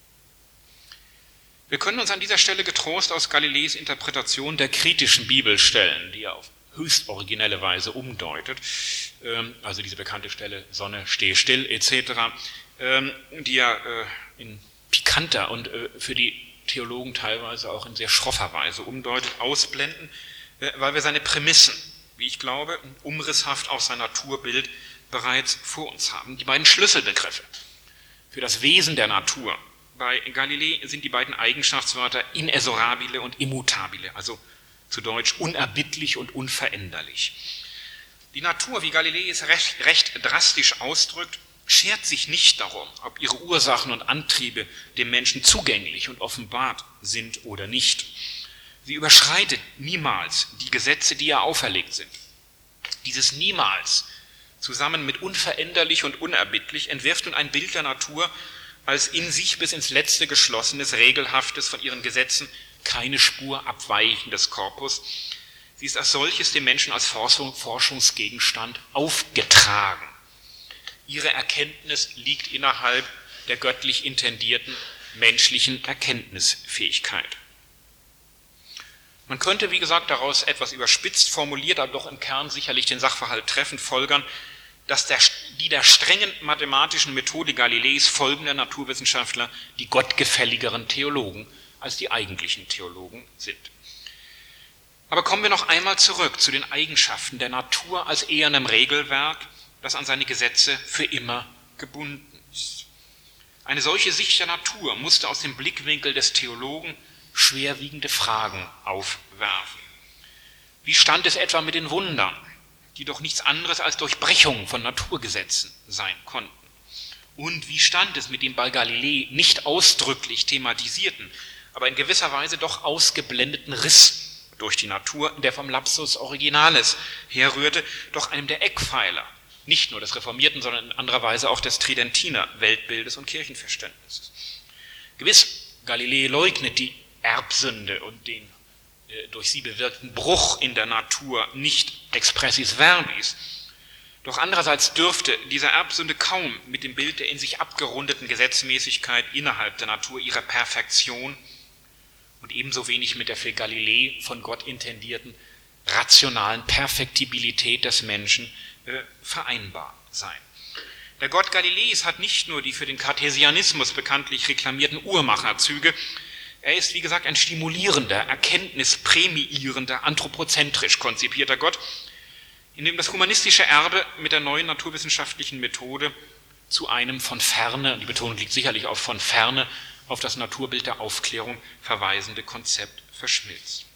Wir können uns an dieser Stelle getrost aus Galileis Interpretation der kritischen Bibelstellen, die er auf höchst originelle Weise umdeutet, also diese bekannte Stelle Sonne, steh still etc., die er in pikanter und für die Theologen teilweise auch in sehr schroffer Weise umdeutet, ausblenden, weil wir seine Prämissen, wie ich glaube, umrisshaft aus sein Naturbild bereits vor uns haben. Die beiden Schlüsselbegriffe für das Wesen der Natur bei Galilei sind die beiden Eigenschaftswörter inesorabile und immutabile, also zu Deutsch unerbittlich und unveränderlich. Die Natur, wie Galilei es recht drastisch ausdrückt, schert sich nicht darum, ob ihre Ursachen und Antriebe dem Menschen zugänglich und offenbart sind oder nicht. Sie überschreitet niemals die Gesetze, die ihr auferlegt sind. Dieses Niemals, zusammen mit unveränderlich und unerbittlich, entwirft nun ein Bild der Natur als in sich bis ins Letzte geschlossenes, regelhaftes, von ihren Gesetzen keine Spur abweichendes Korpus. Sie ist als solches dem Menschen als Forschungsgegenstand aufgetragen. Ihre Erkenntnis liegt innerhalb der göttlich intendierten menschlichen Erkenntnisfähigkeit. Man könnte, wie gesagt, daraus etwas überspitzt formuliert, aber doch im Kern sicherlich den Sachverhalt treffend folgern, dass die der strengen mathematischen Methode Galileis folgende Naturwissenschaftler die gottgefälligeren Theologen als die eigentlichen Theologen sind. Aber kommen wir noch einmal zurück zu den Eigenschaften der Natur als ehernem Regelwerk, das an seine Gesetze für immer gebunden ist. Eine solche Sicht der Natur musste aus dem Blickwinkel des Theologen schwerwiegende Fragen aufwerfen. Wie stand es etwa mit den Wundern, die doch nichts anderes als Durchbrechungen von Naturgesetzen sein konnten? Und wie stand es mit dem bei Galilei nicht ausdrücklich thematisierten, aber in gewisser Weise doch ausgeblendeten Riss durch die Natur, der vom Lapsus Originalis herrührte, doch einem der Eckpfeiler, nicht nur des reformierten, sondern in anderer Weise auch des Tridentiner Weltbildes und Kirchenverständnisses? Gewiss, Galilei leugnet die Erbsünde und den durch sie bewirkten Bruch in der Natur nicht expressis verbis. Doch andererseits dürfte dieser Erbsünde kaum mit dem Bild der in sich abgerundeten Gesetzmäßigkeit innerhalb der Natur ihrer Perfektion und ebenso wenig mit der für Galilei von Gott intendierten rationalen Perfektibilität des Menschen vereinbar sein. Der Gott Galileis hat nicht nur die für den Kartesianismus bekanntlich reklamierten Uhrmacherzüge. Er ist, wie gesagt, ein stimulierender, erkenntnisprämiierender, anthropozentrisch konzipierter Gott, in dem das humanistische Erbe mit der neuen naturwissenschaftlichen Methode zu einem von ferne, und die Betonung liegt sicherlich auf von ferne, auf das Naturbild der Aufklärung verweisende Konzept verschmilzt.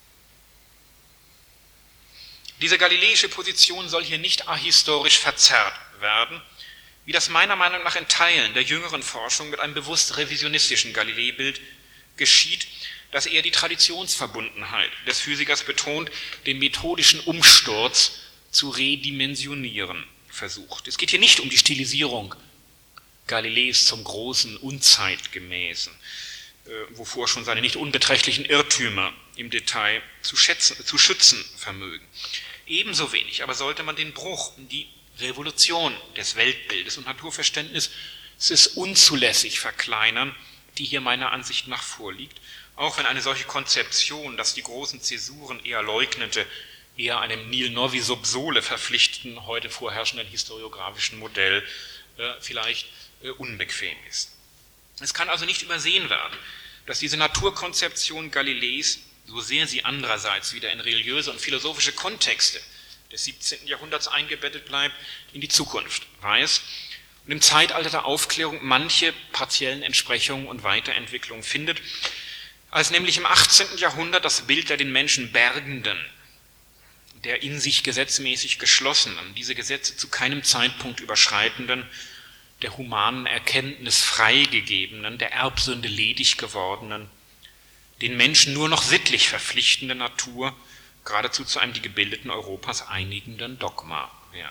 Diese galileische Position soll hier nicht ahistorisch verzerrt werden, wie das meiner Meinung nach in Teilen der jüngeren Forschung mit einem bewusst revisionistischen Galilei-Bild geschieht, dass er die Traditionsverbundenheit des Physikers betont, den methodischen Umsturz zu redimensionieren versucht. Es geht hier nicht um die Stilisierung Galileis zum großen Unzeitgemäßen, wovor schon seine nicht unbeträchtlichen Irrtümer im Detail zu schützen vermögen. Ebenso wenig aber sollte man den Bruch, die Revolution des Weltbildes und Naturverständnisses unzulässig verkleinern, die hier meiner Ansicht nach vorliegt, auch wenn eine solche Konzeption, dass die großen Zäsuren eher leugnete, eher einem nil novi sub sole verpflichteten, heute vorherrschenden historiografischen Modell vielleicht unbequem ist. Es kann also nicht übersehen werden, dass diese Naturkonzeption Galileis, so sehr sie andererseits wieder in religiöse und philosophische Kontexte des 17. Jahrhunderts eingebettet bleibt, in die Zukunft weist und im Zeitalter der Aufklärung manche partiellen Entsprechungen und Weiterentwicklungen findet, als nämlich im 18. Jahrhundert das Bild der den Menschen bergenden, der in sich gesetzmäßig geschlossenen, diese Gesetze zu keinem Zeitpunkt überschreitenden, der humanen Erkenntnis freigegebenen, der Erbsünde ledig gewordenen, den Menschen nur noch sittlich verpflichtenden Natur geradezu zu einem die Gebildeten Europas einigenden Dogma wird.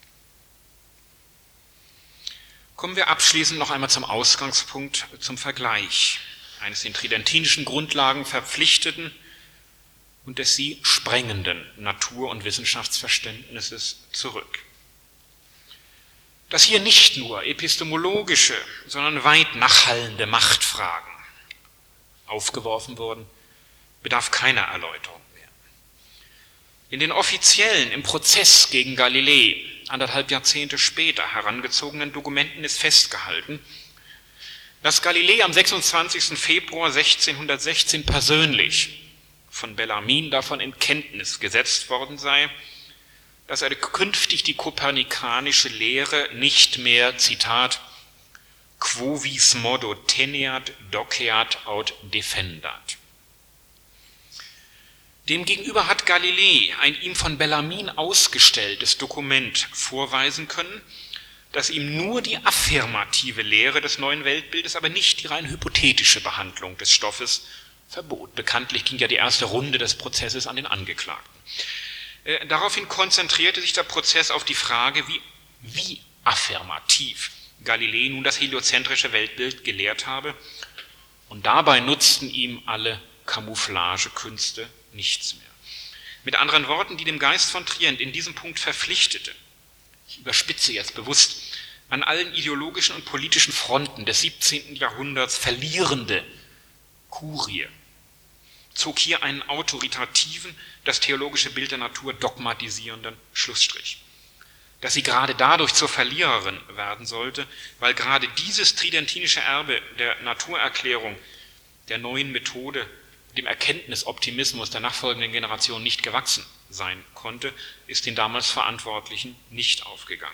Kommen wir abschließend noch einmal zum Ausgangspunkt, zum Vergleich eines den tridentinischen Grundlagen verpflichteten und des sie sprengenden Natur- und Wissenschaftsverständnisses zurück. Dass hier nicht nur epistemologische, sondern weit nachhallende Machtfragen aufgeworfen wurden, bedarf keiner Erläuterung mehr. In den offiziellen, im Prozess gegen Galilei, 1,5 Jahrzehnte später herangezogenen Dokumenten ist festgehalten, dass Galilei am 26. Februar 1616 persönlich von Bellarmin davon in Kenntnis gesetzt worden sei, dass er künftig die kopernikanische Lehre nicht mehr, Zitat, quo vis modo teneat, doceat aut defendat. Demgegenüber hat Galilei ein ihm von Bellarmin ausgestelltes Dokument vorweisen können, das ihm nur die affirmative Lehre des neuen Weltbildes, aber nicht die rein hypothetische Behandlung des Stoffes verbot. Bekanntlich ging ja die erste Runde des Prozesses an den Angeklagten. Daraufhin konzentrierte sich der Prozess auf die Frage, wie affirmativ Galilei nun das heliozentrische Weltbild gelehrt habe, und dabei nutzten ihm alle Camouflagekünste nichts mehr. Mit anderen Worten, die dem Geist von Trient in diesem Punkt verpflichtete, ich überspitze jetzt bewusst, an allen ideologischen und politischen Fronten des 17. Jahrhunderts verlierende Kurie zog hier einen autoritativen, das theologische Bild der Natur dogmatisierenden Schlussstrich. Dass sie gerade dadurch zur Verliererin werden sollte, weil gerade dieses tridentinische Erbe der Naturerklärung, der neuen Methode, dem Erkenntnisoptimismus der nachfolgenden Generation nicht gewachsen sein konnte, ist den damals Verantwortlichen nicht aufgegangen.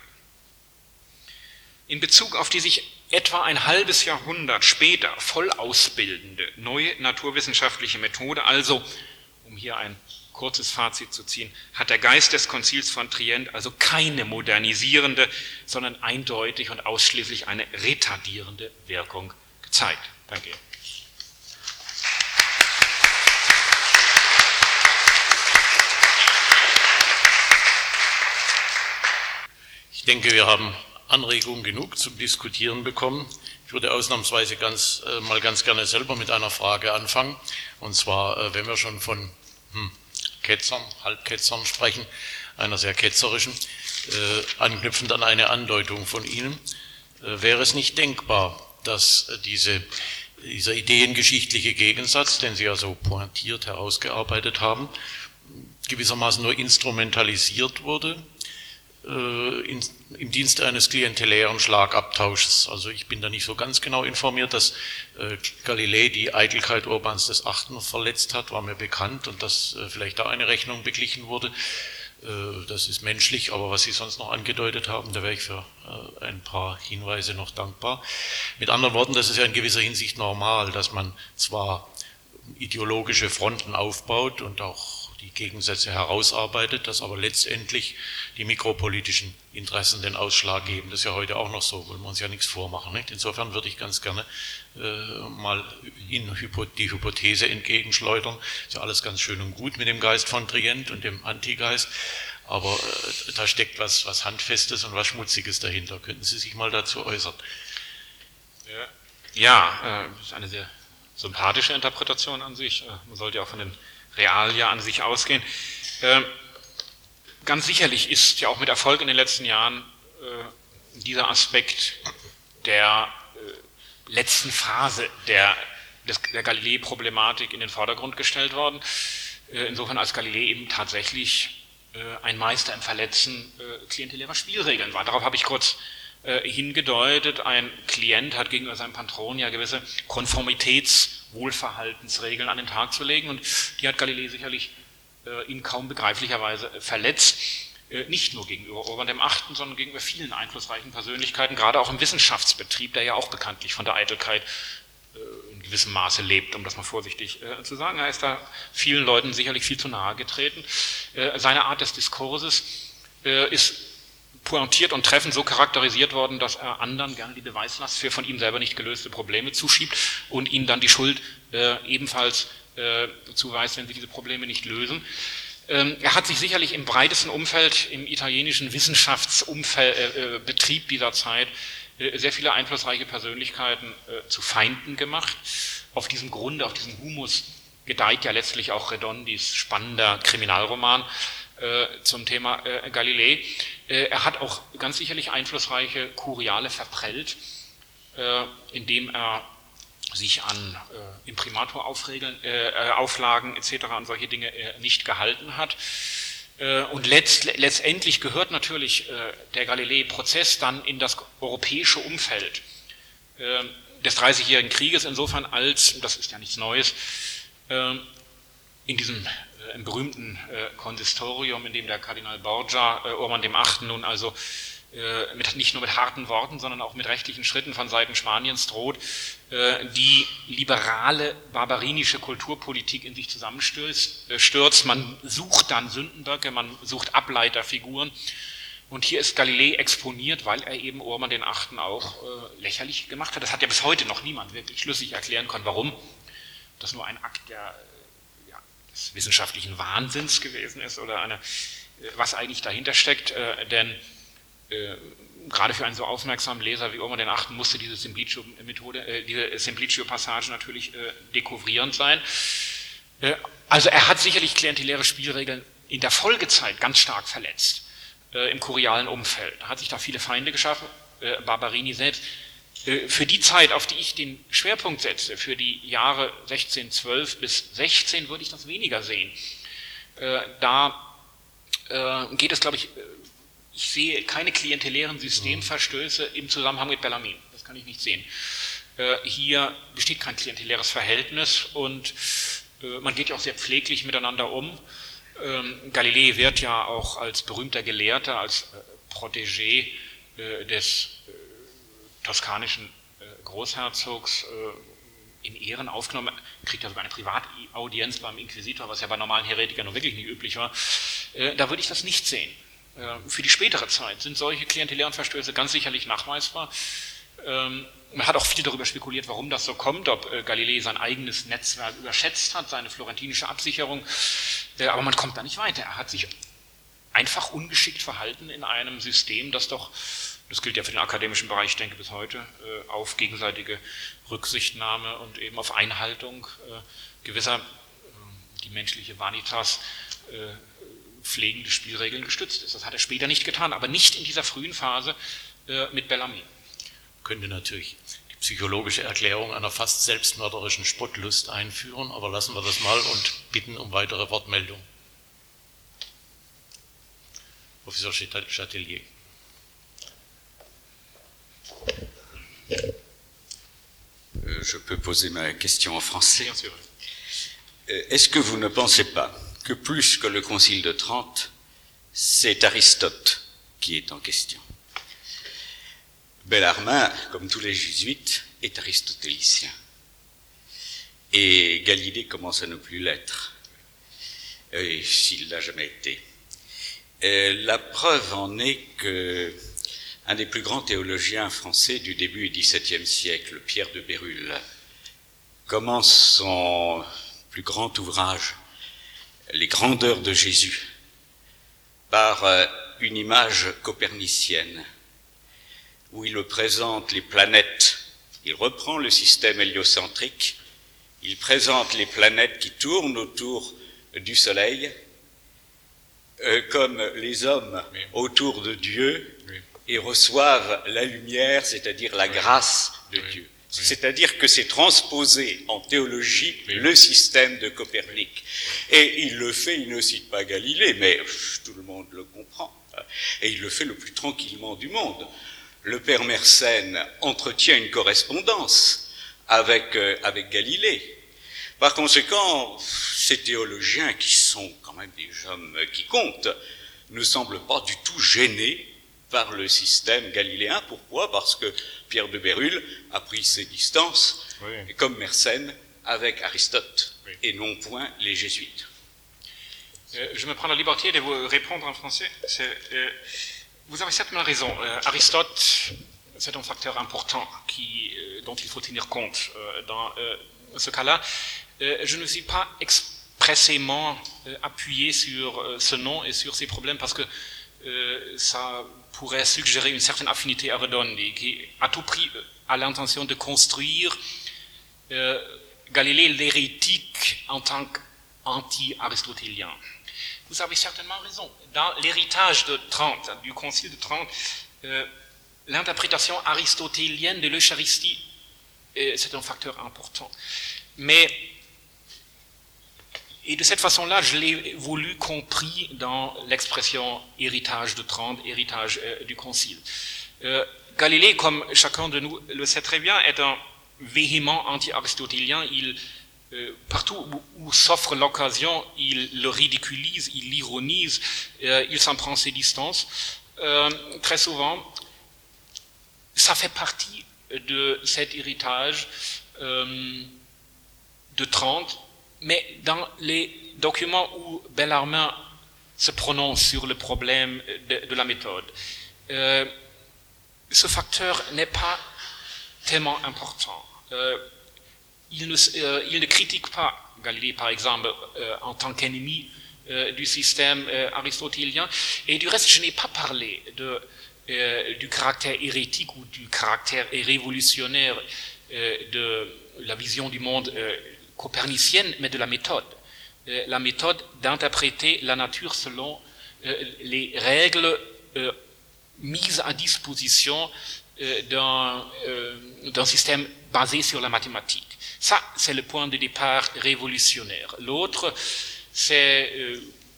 In Bezug auf die sich etwa ein halbes Jahrhundert später voll ausbildende neue naturwissenschaftliche Methode, also, um hier ein kurzes Fazit zu ziehen, hat der Geist des Konzils von Trient also keine modernisierende, sondern eindeutig und ausschließlich eine retardierende Wirkung gezeigt. Danke. Ich denke, wir haben Anregungen genug zum Diskutieren bekommen. Ich würde ausnahmsweise mal ganz gerne selber mit einer Frage anfangen. Und zwar, wenn wir schon von Ketzern, Halbketzern sprechen, einer sehr ketzerischen, anknüpfend an eine Andeutung von Ihnen, wäre es nicht denkbar, dass dieser ideengeschichtliche Gegensatz, den Sie ja so pointiert herausgearbeitet haben, gewissermaßen nur instrumentalisiert wurde, im Dienste eines klientelären Schlagabtausches. Also ich bin da nicht so ganz genau informiert, dass Galilei die Eitelkeit Urbans VIII. Verletzt hat, war mir bekannt, und dass vielleicht da eine Rechnung beglichen wurde. Das ist menschlich, aber was Sie sonst noch angedeutet haben, da wäre ich für ein paar Hinweise noch dankbar. Mit anderen Worten, das ist ja in gewisser Hinsicht normal, dass man zwar ideologische Fronten aufbaut und auch die Gegensätze herausarbeitet, dass aber letztendlich die mikropolitischen Interessen den Ausschlag geben. Das ist ja heute auch noch so, wollen wir uns ja nichts vormachen. Nicht? Insofern würde ich ganz gerne mal Ihnen die Hypothese entgegenschleudern. Ist ja alles ganz schön und gut mit dem Geist von Trient und dem Antigeist, aber da steckt was Handfestes und was Schmutziges dahinter. Könnten Sie sich mal dazu äußern? Ja, das ist eine sehr sympathische Interpretation an sich. Man sollte ja auch von den Realia an sich ausgehen. Ganz sicherlich ist ja auch mit Erfolg in den letzten Jahren dieser Aspekt der letzten Phase der Galilei-Problematik in den Vordergrund gestellt worden. Insofern als Galilei eben tatsächlich ein Meister im Verletzen klientelärer Spielregeln war. Darauf habe ich kurz hingedeutet. Ein Klient hat gegenüber seinem Patron ja gewisse Konformitätswohlverhaltensregeln an den Tag zu legen, und die hat Galilei sicherlich in kaum begreiflicherweise verletzt, nicht nur gegenüber Urban VIII., sondern gegenüber vielen einflussreichen Persönlichkeiten, gerade auch im Wissenschaftsbetrieb, der ja auch bekanntlich von der Eitelkeit in gewissem Maße lebt, um das mal vorsichtig zu sagen. Er ist da vielen Leuten sicherlich viel zu nahe getreten. Seine Art des Diskurses ist pointiert und treffend so charakterisiert worden, dass er anderen gerne die Beweislast für von ihm selber nicht gelöste Probleme zuschiebt und ihnen dann die Schuld ebenfalls zuweist, wenn sie diese Probleme nicht lösen. Er hat sich sicherlich im breitesten Umfeld, im italienischen Wissenschaftsbetrieb dieser Zeit, sehr viele einflussreiche Persönlichkeiten zu Feinden gemacht. Auf diesem Grunde, auf diesem Humus gedeiht ja letztlich auch Redondis spannender Kriminalroman zum Thema Galilei. Er hat auch ganz sicherlich einflussreiche Kuriale verprellt, indem er sich an Imprimatorauflagen etc. an solche Dinge nicht gehalten hat. Und letztendlich gehört natürlich der Galilei-Prozess dann in das europäische Umfeld des Dreißigjährigen Krieges, insofern als, das ist ja nichts Neues, in diesem im berühmten Konsistorium, in dem der Kardinal Borgia Urban VIII. Nun also nicht nur mit harten Worten, sondern auch mit rechtlichen Schritten von Seiten Spaniens droht, die liberale barbarinische Kulturpolitik in sich zusammenstürzt. Man sucht dann Sündenböcke, man sucht Ableiterfiguren. Und hier ist Galilei exponiert, weil er eben Urban VIII. Auch lächerlich gemacht hat. Das hat ja bis heute noch niemand wirklich schlüssig erklären können, warum. Das nur ein Akt des wissenschaftlichen Wahnsinns gewesen ist oder was eigentlich dahinter steckt, denn gerade für einen so aufmerksamen Leser wie Urban VIII. Musste diese Simplicio-Methode, diese Simplicio-Passage natürlich dekovrierend sein. Also er hat sicherlich klienteläre Spielregeln in der Folgezeit ganz stark verletzt im kurialen Umfeld. Er hat sich da viele Feinde geschaffen, Barberini selbst. Für die Zeit, auf die ich den Schwerpunkt setze, für die Jahre 1612 bis 16, würde ich das weniger sehen. Da geht es, glaube ich, ich sehe keine klientelären Systemverstöße im Zusammenhang mit Bellarmin. Das kann ich nicht sehen. Hier besteht kein klienteläres Verhältnis und man geht ja auch sehr pfleglich miteinander um. Galilei wird ja auch als berühmter Gelehrter, als Protégé des toskanischen Großherzogs in Ehren aufgenommen, kriegt ja sogar eine Privataudienz beim Inquisitor, was ja bei normalen Heretikern nun wirklich nicht üblich war. Da würde ich das nicht sehen. Für die spätere Zeit sind solche klientelären Verstöße ganz sicherlich nachweisbar. Man hat auch viel darüber spekuliert, warum das so kommt, ob Galilei sein eigenes Netzwerk überschätzt hat, seine florentinische Absicherung, aber man kommt da nicht weiter. Er hat sich einfach ungeschickt verhalten in einem System, das doch, das gilt ja für den akademischen Bereich, ich denke bis heute, auf gegenseitige Rücksichtnahme und eben auf Einhaltung gewisser, die menschliche Vanitas, pflegende Spielregeln gestützt ist. Das hat er später nicht getan, aber nicht in dieser frühen Phase mit Bellarmin. Könnte natürlich die psychologische Erklärung einer fast selbstmörderischen Spottlust einführen, aber lassen wir das mal und bitten um weitere Wortmeldung. Professor Chatelier. Je peux poser ma question en français. Bien sûr. Est-ce que vous ne pensez pas que plus que le Concile de Trente, c'est Aristote qui est en question? Bellarmin, comme tous les jésuites, est aristotélicien. Et Galilée commence à ne plus l'être, s'il l'a jamais été. La preuve en est que un des plus grands théologiens français du début du XVIIe siècle, Pierre de Bérulle, commence son plus grand ouvrage, Les grandeurs de Jésus, par une image copernicienne, où il présente les planètes. Il reprend le système héliocentrique, il présente les planètes qui tournent autour du Soleil, comme les hommes autour de Dieu, et reçoivent la lumière, c'est-à-dire la grâce de Dieu. C'est-à-dire que c'est transposé en théologie le système de Copernic. Et il le fait, il ne cite pas Galilée, mais tout le monde le comprend. Et il le fait le plus tranquillement du monde. Le père Mersenne entretient une correspondance avec Galilée. Par conséquent, ces théologiens, qui sont quand même des hommes qui comptent, ne semblent pas du tout gênés par le système galiléen. Pourquoi? Parce que Pierre de Bérulle a pris ses distances, comme Mersenne, avec Aristote, et non point les jésuites. Je me prends la liberté de vous répondre en français. Vous avez certainement raison. Aristote, c'est un facteur important dont il faut tenir compte dans ce cas-là. Je ne suis pas expressément appuyé sur ce nom et sur ces problèmes parce que ça pourrait suggérer une certaine affinité à Redondi, qui à tout prix a l'intention de construire Galilée l'hérétique en tant qu'anti-aristotélien. Vous avez certainement raison. Dans l'héritage de Trente, du Concile de Trente, l'interprétation aristotélienne de l'Eucharistie, c'est un facteur important. Et de cette façon-là, je l'ai voulu compris dans l'expression héritage de Trente, héritage du Concile. Galilée, comme chacun de nous le sait très bien, est un véhément anti-aristotélien. Partout où s'offre l'occasion, il le ridiculise, il l'ironise, il s'en prend ses distances. Très souvent, ça fait partie de cet héritage de Trente, mais dans les documents où Bellarmine se prononce sur le problème de la méthode, ce facteur n'est pas tellement important. Il ne critique pas Galilée, par exemple, en tant qu'ennemi du système aristotélien. Et du reste, je n'ai pas parlé du caractère hérétique ou du caractère révolutionnaire de la vision du monde copernicienne, mais de la méthode. La méthode d'interpréter la nature selon les règles mises à disposition d'un système basé sur la mathématique. Ça, c'est le point de départ révolutionnaire. L'autre, c'est...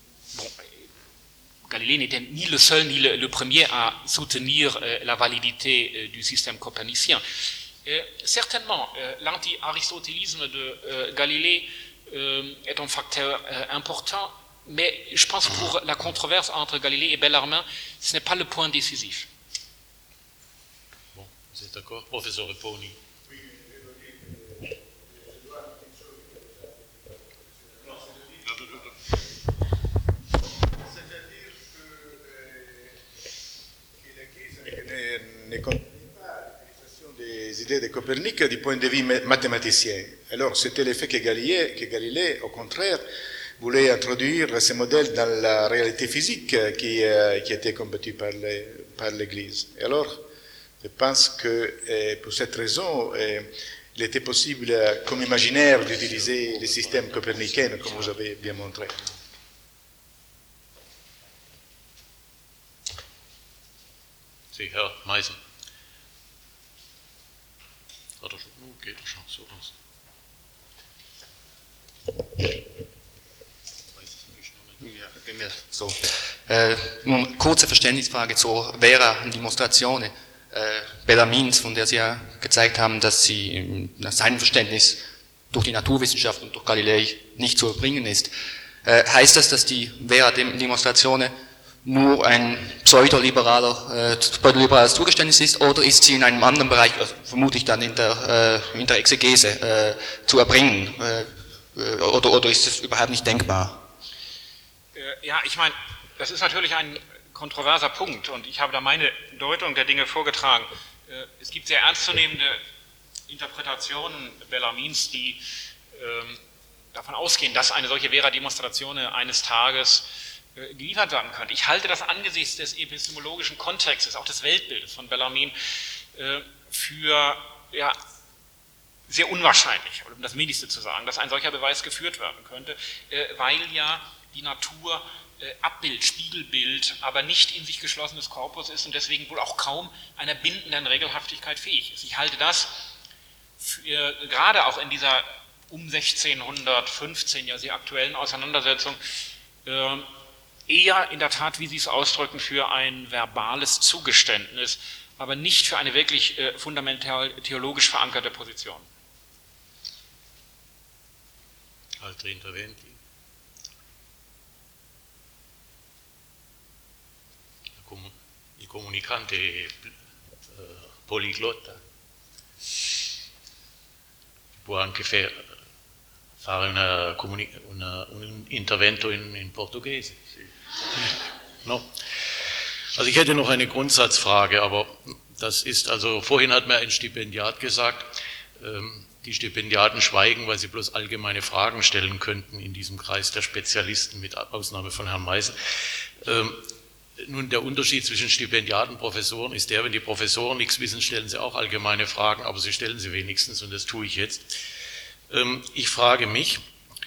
Galilée n'était ni le seul ni le premier à soutenir la validité du système copernicien. Certainement, l'anti-aristotélisme de Galilée est un facteur important, mais je pense que pour la controverse entre Galilée et Bellarmine, ce n'est pas le point décisif. Bon, vous êtes d'accord, professeur Poni? Ne connaît pas l'utilisation des idées de Copernic du point de vue mathématicien. Alors, c'était l'effet que Galilée, au contraire, voulait introduire ces modèles dans la réalité physique qui était combattue par l'Église. Et alors, je pense que pour cette raison, il était possible, comme imaginaire, d'utiliser le système copernicien, comme vous avez bien montré. Sie, Herr Meisen. Geht das schon so aus? So. Eine kurze Verständnisfrage zur Vera-Dimostrazione Bellarmins, von der Sie ja gezeigt haben, dass sie nach seinem Verständnis durch die Naturwissenschaft und durch Galilei nicht zu erbringen ist. Heißt das, dass die Vera-Dimostrazione nur ein pseudoliberales Zugeständnis ist, oder ist sie in einem anderen Bereich, vermutlich dann in der Exegese, zu erbringen? Oder ist es überhaupt nicht denkbar? Ja, ich meine, das ist natürlich ein kontroverser Punkt und ich habe da meine Deutung der Dinge vorgetragen. Es gibt sehr ernstzunehmende Interpretationen Bellarmins, die davon ausgehen, dass eine solche Vera-Demonstratione eines Tages geliefert werden könnte. Ich halte das angesichts des epistemologischen Kontextes, auch des Weltbildes von Bellarmin, für sehr unwahrscheinlich, um das Mindeste zu sagen, dass ein solcher Beweis geführt werden könnte, weil ja die Natur Abbild, Spiegelbild, aber nicht in sich geschlossenes Korpus ist und deswegen wohl auch kaum einer bindenden Regelhaftigkeit fähig ist. Ich halte das für, gerade auch in dieser um 1615 ja sehr aktuellen Auseinandersetzung eher in der Tat, wie Sie es ausdrücken, für ein verbales Zugeständnis, aber nicht für eine wirklich fundamental theologisch verankerte Position. Altri interventi? Il comunicante poliglotta può anche fare un intervento in portoghese. No? Also ich hätte noch eine Grundsatzfrage, aber das ist, also vorhin hat mir ein Stipendiat gesagt, die Stipendiaten schweigen, weil sie bloß allgemeine Fragen stellen könnten in diesem Kreis der Spezialisten, mit Ausnahme von Herrn Meisel. Nun, der Unterschied zwischen Stipendiaten und Professoren ist der, wenn die Professoren nichts wissen, stellen sie auch allgemeine Fragen, aber sie stellen sie wenigstens, und das tue ich jetzt. Ich frage mich,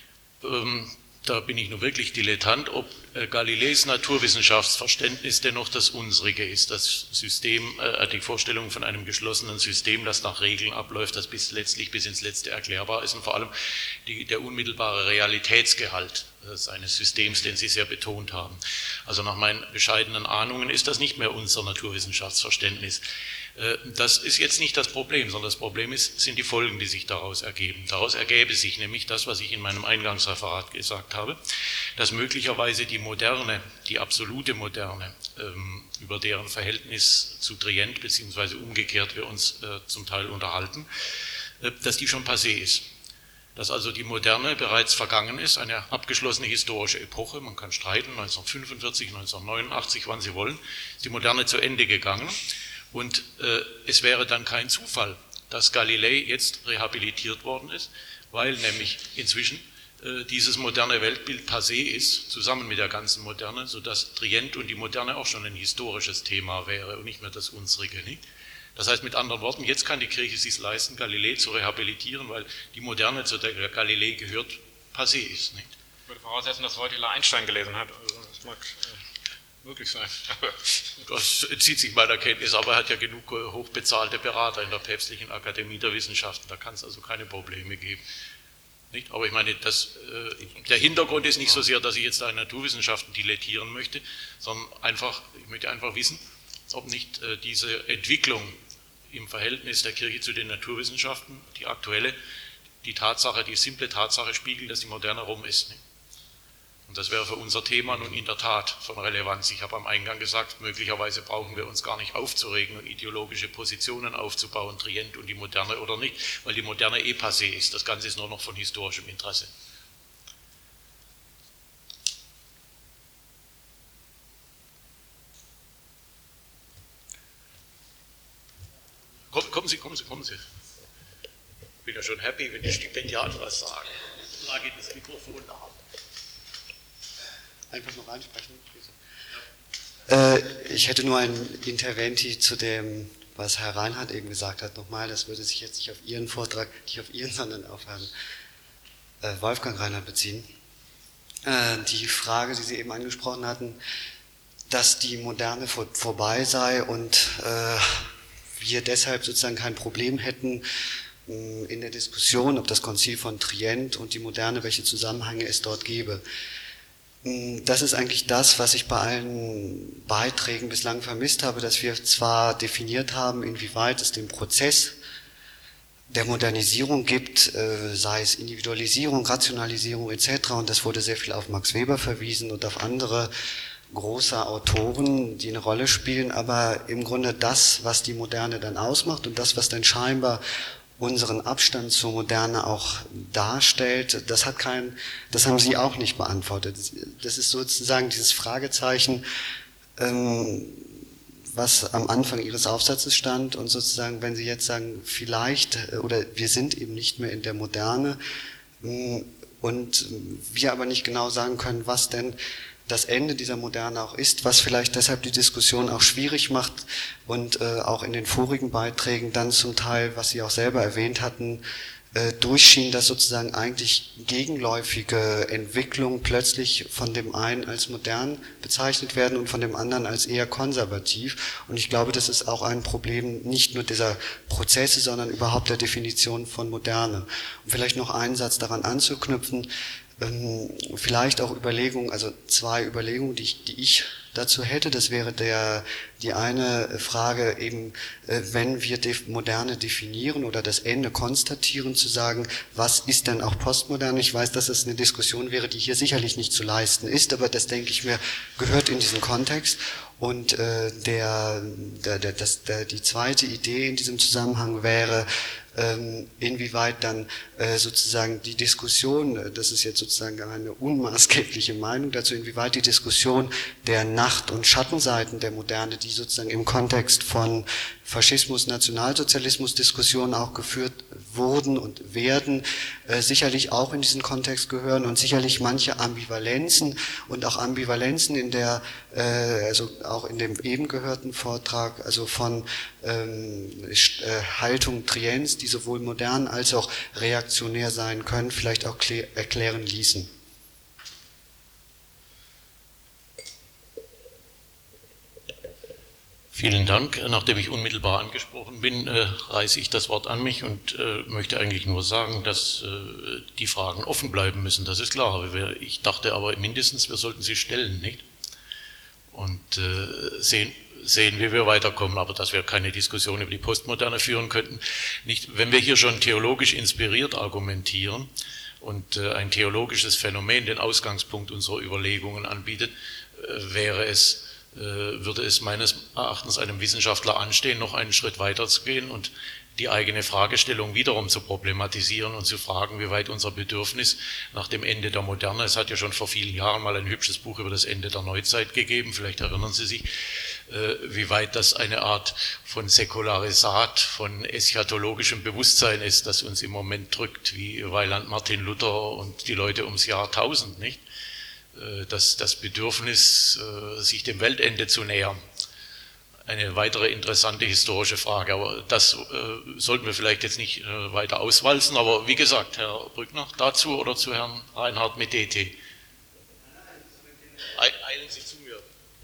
da bin ich nur wirklich dilettant, ob Galileis Naturwissenschaftsverständnis dennoch das unsrige ist, das System, die Vorstellung von einem geschlossenen System, das nach Regeln abläuft, das letztlich bis ins Letzte erklärbar ist und vor allem der unmittelbare Realitätsgehalt seines Systems, den Sie sehr betont haben. Also nach meinen bescheidenen Ahnungen ist das nicht mehr unser Naturwissenschaftsverständnis. Das ist jetzt nicht das Problem, sondern das Problem sind die Folgen, die sich daraus ergeben. Daraus ergäbe sich nämlich das, was ich in meinem Eingangsreferat gesagt habe, dass möglicherweise die Moderne, die absolute Moderne, über deren Verhältnis zu Trient beziehungsweise umgekehrt wir uns zum Teil unterhalten, dass die schon passé ist. Dass also die Moderne bereits vergangen ist, eine abgeschlossene historische Epoche, man kann streiten, 1945, 1989, wann Sie wollen, ist die Moderne zu Ende gegangen. Und es wäre dann kein Zufall, dass Galilei jetzt rehabilitiert worden ist, weil nämlich inzwischen dieses moderne Weltbild passé ist, zusammen mit der ganzen Moderne, sodass Trient und die Moderne auch schon ein historisches Thema wäre und nicht mehr das unsrige. Nicht? Das heißt mit anderen Worten, jetzt kann die Kirche es sich leisten, Galilei zu rehabilitieren, weil die Moderne, zu der Galilei gehört, passé ist. Nicht? Ich würde voraussetzen, dass heute Einstein gelesen hat. Also das mag möglich sein. Das entzieht sich meiner Kenntnis, aber er hat ja genug hochbezahlte Berater in der Päpstlichen Akademie der Wissenschaften, da kann es also keine Probleme geben. Nicht? Aber ich meine, der Hintergrund ist nicht so sehr, dass ich jetzt da in Naturwissenschaften dilettieren möchte, sondern ich möchte einfach wissen, ob nicht diese Entwicklung im Verhältnis der Kirche zu den Naturwissenschaften, die aktuelle, die simple Tatsache spiegelt, dass die Moderne rum ist. Nicht? Und das wäre für unser Thema nun in der Tat von Relevanz. Ich habe am Eingang gesagt, möglicherweise brauchen wir uns gar nicht aufzuregen und ideologische Positionen aufzubauen, Trient und die Moderne oder nicht, weil die Moderne passé ist. Das Ganze ist nur noch von historischem Interesse. Kommen Sie. Ich bin ja schon happy, wenn die Stipendiaten was sagen. Da geht das Mikrofon da. Einfach noch einsprechen. Ich hätte nur ein Interventi zu dem, was Herr Reinhardt eben gesagt hat. Nochmal, das würde sich jetzt nicht auf Ihren Vortrag, nicht auf Ihren, sondern auf Herrn Wolfgang Reinhardt beziehen. Die Frage, die Sie eben angesprochen hatten, dass die Moderne vorbei sei und wir deshalb sozusagen kein Problem hätten in der Diskussion, ob das Konzil von Trient und die Moderne, welche Zusammenhänge es dort gäbe. Das ist eigentlich das, was ich bei allen Beiträgen bislang vermisst habe, dass wir zwar definiert haben, inwieweit es den Prozess der Modernisierung gibt, sei es Individualisierung, Rationalisierung etc. Und das wurde sehr viel auf Max Weber verwiesen und auf andere große Autoren, die eine Rolle spielen, aber im Grunde das, was die Moderne dann ausmacht und das, was dann scheinbar unseren Abstand zur Moderne auch darstellt, das haben Sie auch nicht beantwortet. Das ist sozusagen dieses Fragezeichen, was am Anfang Ihres Aufsatzes stand und sozusagen, wenn Sie jetzt sagen, vielleicht, oder wir sind eben nicht mehr in der Moderne und wir aber nicht genau sagen können, was denn das Ende dieser Moderne auch ist, was vielleicht deshalb die Diskussion auch schwierig macht und auch in den vorigen Beiträgen dann zum Teil, was Sie auch selber erwähnt hatten, durchschien, dass sozusagen eigentlich gegenläufige Entwicklungen plötzlich von dem einen als modern bezeichnet werden und von dem anderen als eher konservativ. Und ich glaube, das ist auch ein Problem nicht nur dieser Prozesse, sondern überhaupt der Definition von Moderne. Und vielleicht noch einen Satz daran anzuknüpfen, vielleicht auch Überlegungen, also zwei Überlegungen, die ich dazu hätte. Das wäre die eine Frage eben, wenn wir Moderne definieren oder das Ende konstatieren, zu sagen, was ist denn auch Postmodern? Ich weiß, dass es eine Diskussion wäre, die hier sicherlich nicht zu leisten ist, aber das, denke ich mir, gehört in diesen Kontext. Und die zweite Idee in diesem Zusammenhang wäre, inwieweit dann sozusagen die Diskussion, das ist jetzt sozusagen eine unmaßgebliche Meinung dazu, inwieweit die Diskussion der Nacht- und Schattenseiten der Moderne, die sozusagen im Kontext von Faschismus, Nationalsozialismus Diskussionen auch geführt wurden und werden, sicherlich auch in diesen Kontext gehören und sicherlich manche Ambivalenzen und auch Ambivalenzen in der, also auch in dem eben gehörten Vortrag, also von Haltung Triens, die sowohl modern als auch reaktionär sein können, vielleicht auch erklären ließen. Vielen Dank. Nachdem ich unmittelbar angesprochen bin, reiße ich das Wort an mich und möchte eigentlich nur sagen, dass die Fragen offen bleiben müssen. Das ist klar. Ich dachte aber mindestens, wir sollten sie stellen, nicht? Und sehen, wie wir weiterkommen, aber dass wir keine Diskussion über die Postmoderne führen könnten. Nicht, wenn wir hier schon theologisch inspiriert argumentieren und ein theologisches Phänomen den Ausgangspunkt unserer Überlegungen anbietet, würde es meines Erachtens einem Wissenschaftler anstehen, noch einen Schritt weiter zu gehen und die eigene Fragestellung wiederum zu problematisieren und zu fragen, wie weit unser Bedürfnis nach dem Ende der Moderne, es hat ja schon vor vielen Jahren mal ein hübsches Buch über das Ende der Neuzeit gegeben, vielleicht erinnern Sie sich, wie weit das eine Art von Säkularisat, von eschatologischem Bewusstsein ist, das uns im Moment drückt, wie Weiland Martin Luther und die Leute ums Jahr 1000, nicht? Das Bedürfnis, sich dem Weltende zu nähern. Eine weitere interessante historische Frage, aber das sollten wir vielleicht jetzt nicht weiter auswalzen, aber wie gesagt, Herr Brückner, dazu oder zu Herrn Reinhard mit DT? Eilen Sie zu mir.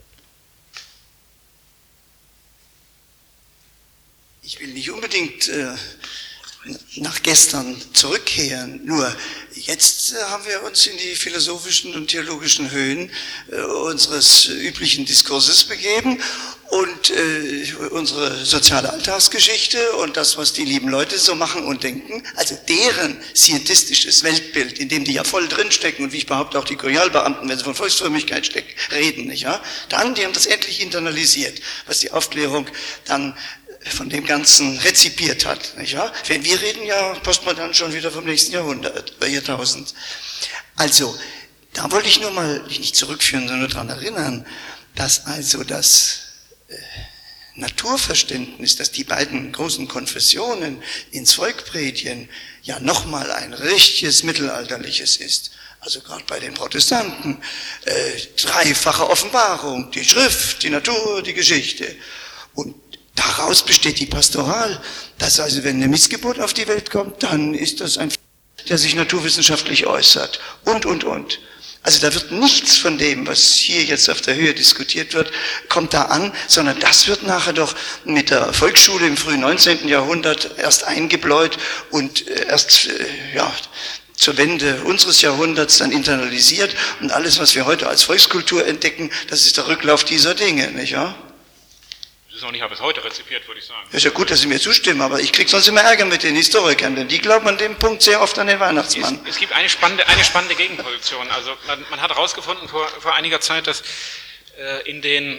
Ich will nicht unbedingt nach gestern zurückkehren, nur jetzt haben wir uns in die philosophischen und theologischen Höhen unseres üblichen Diskurses begeben und unsere soziale Alltagsgeschichte und das, was die lieben Leute so machen und denken, also deren scientistisches Weltbild, in dem die ja voll drinstecken und wie ich behaupte auch die Kolonialbeamten, wenn sie von Volksfrömmigkeit reden, nicht wahr? Dann, die haben das endlich internalisiert, was die Aufklärung dann von dem Ganzen rezipiert hat, nicht wahr? Wenn wir reden ja postmodern schon wieder vom nächsten Jahrhundert, Jahrtausend. Also, da wollte ich nur mal nicht zurückführen, sondern daran erinnern, dass also das Naturverständnis, dass die beiden großen Konfessionen ins Volk predigen, ja nochmal ein richtiges mittelalterliches ist. Also gerade bei den Protestanten, dreifache Offenbarung, die Schrift, die Natur, die Geschichte. Und daraus besteht die Pastoral, dass also wenn eine Missgeburt auf die Welt kommt, dann ist das ein, der sich naturwissenschaftlich äußert und. Also da wird nichts von dem, was hier jetzt auf der Höhe diskutiert wird, kommt da an, sondern das wird nachher doch mit der Volksschule im frühen 19. Jahrhundert erst eingebläut und erst, zur Wende unseres Jahrhunderts dann internalisiert und alles, was wir heute als Volkskultur entdecken, das ist der Rücklauf dieser Dinge, nicht wahr? Das ist auch nicht bis heute rezipiert, würde ich sagen. Ja, ist ja gut, dass Sie mir zustimmen, aber ich kriege sonst immer Ärger mit den Historikern, denn die glauben an dem Punkt sehr oft an den Weihnachtsmann. Es gibt eine spannende Gegenposition. Also man hat herausgefunden vor einiger Zeit, dass in den,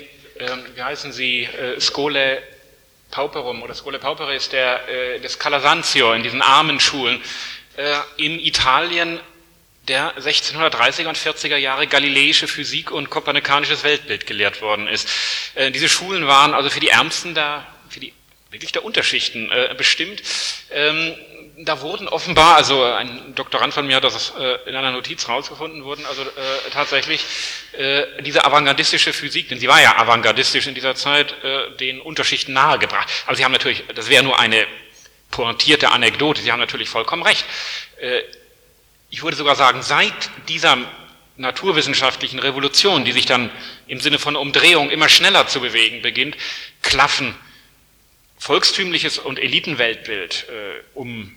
Scholae Pauperum oder Scholae Paupere ist des Calasanzio, in diesen armen Schulen, in Italien der 1630er und 40er Jahre galileische Physik und kopernikanisches Weltbild gelehrt worden ist. Diese Schulen waren also für die Ärmsten wirklich der Unterschichten bestimmt. Da wurden offenbar, also ein Doktorand von mir hat das in einer Notiz rausgefunden, wurden also tatsächlich diese avantgardistische Physik, denn sie war ja avantgardistisch in dieser Zeit, den Unterschichten nahegebracht. Aber Sie haben natürlich, das wäre nur eine pointierte Anekdote, Sie haben natürlich vollkommen recht. Ich würde sogar sagen, seit dieser naturwissenschaftlichen Revolution, die sich dann im Sinne von Umdrehung immer schneller zu bewegen beginnt, klaffen volkstümliches und Elitenweltbild um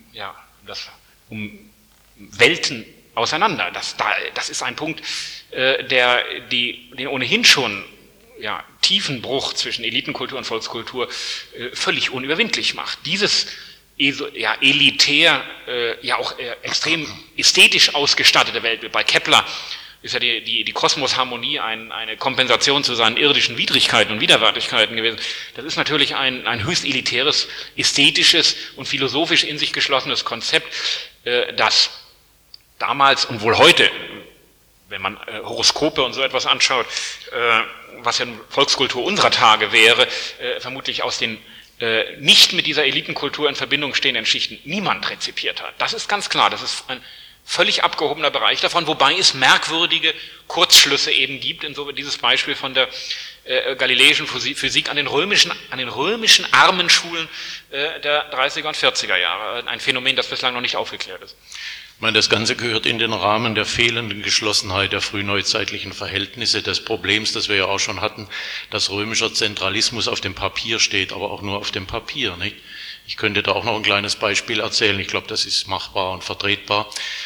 Welten auseinander. Das ist ein Punkt, der den ohnehin schon tiefen Bruch zwischen Elitenkultur und Volkskultur völlig unüberwindlich macht. Dieses elitär, auch extrem ästhetisch ausgestattete Weltbild. Bei Kepler ist ja die Kosmosharmonie eine Kompensation zu seinen irdischen Widrigkeiten und Widerwärtigkeiten gewesen. Das ist natürlich ein höchst elitäres, ästhetisches und philosophisch in sich geschlossenes Konzept, das damals und wohl heute, wenn man Horoskope und so etwas anschaut, was ja Volkskultur unserer Tage wäre, vermutlich aus den nicht mit dieser Elitenkultur in Verbindung stehenden Schichten niemand rezipiert hat. Das ist ganz klar, das ist ein völlig abgehobener Bereich davon, wobei es merkwürdige Kurzschlüsse eben gibt, in so dieses Beispiel von der galileischen Physik an den römischen armen Schulen der 30er und 40er Jahre. Ein Phänomen, das bislang noch nicht aufgeklärt ist. Ich meine, das Ganze gehört in den Rahmen der fehlenden Geschlossenheit der frühneuzeitlichen Verhältnisse, des Problems, das wir ja auch schon hatten, dass römischer Zentralismus auf dem Papier steht, aber auch nur auf dem Papier, nicht? Ich könnte da auch noch ein kleines Beispiel erzählen, ich glaube, das ist machbar und vertretbar.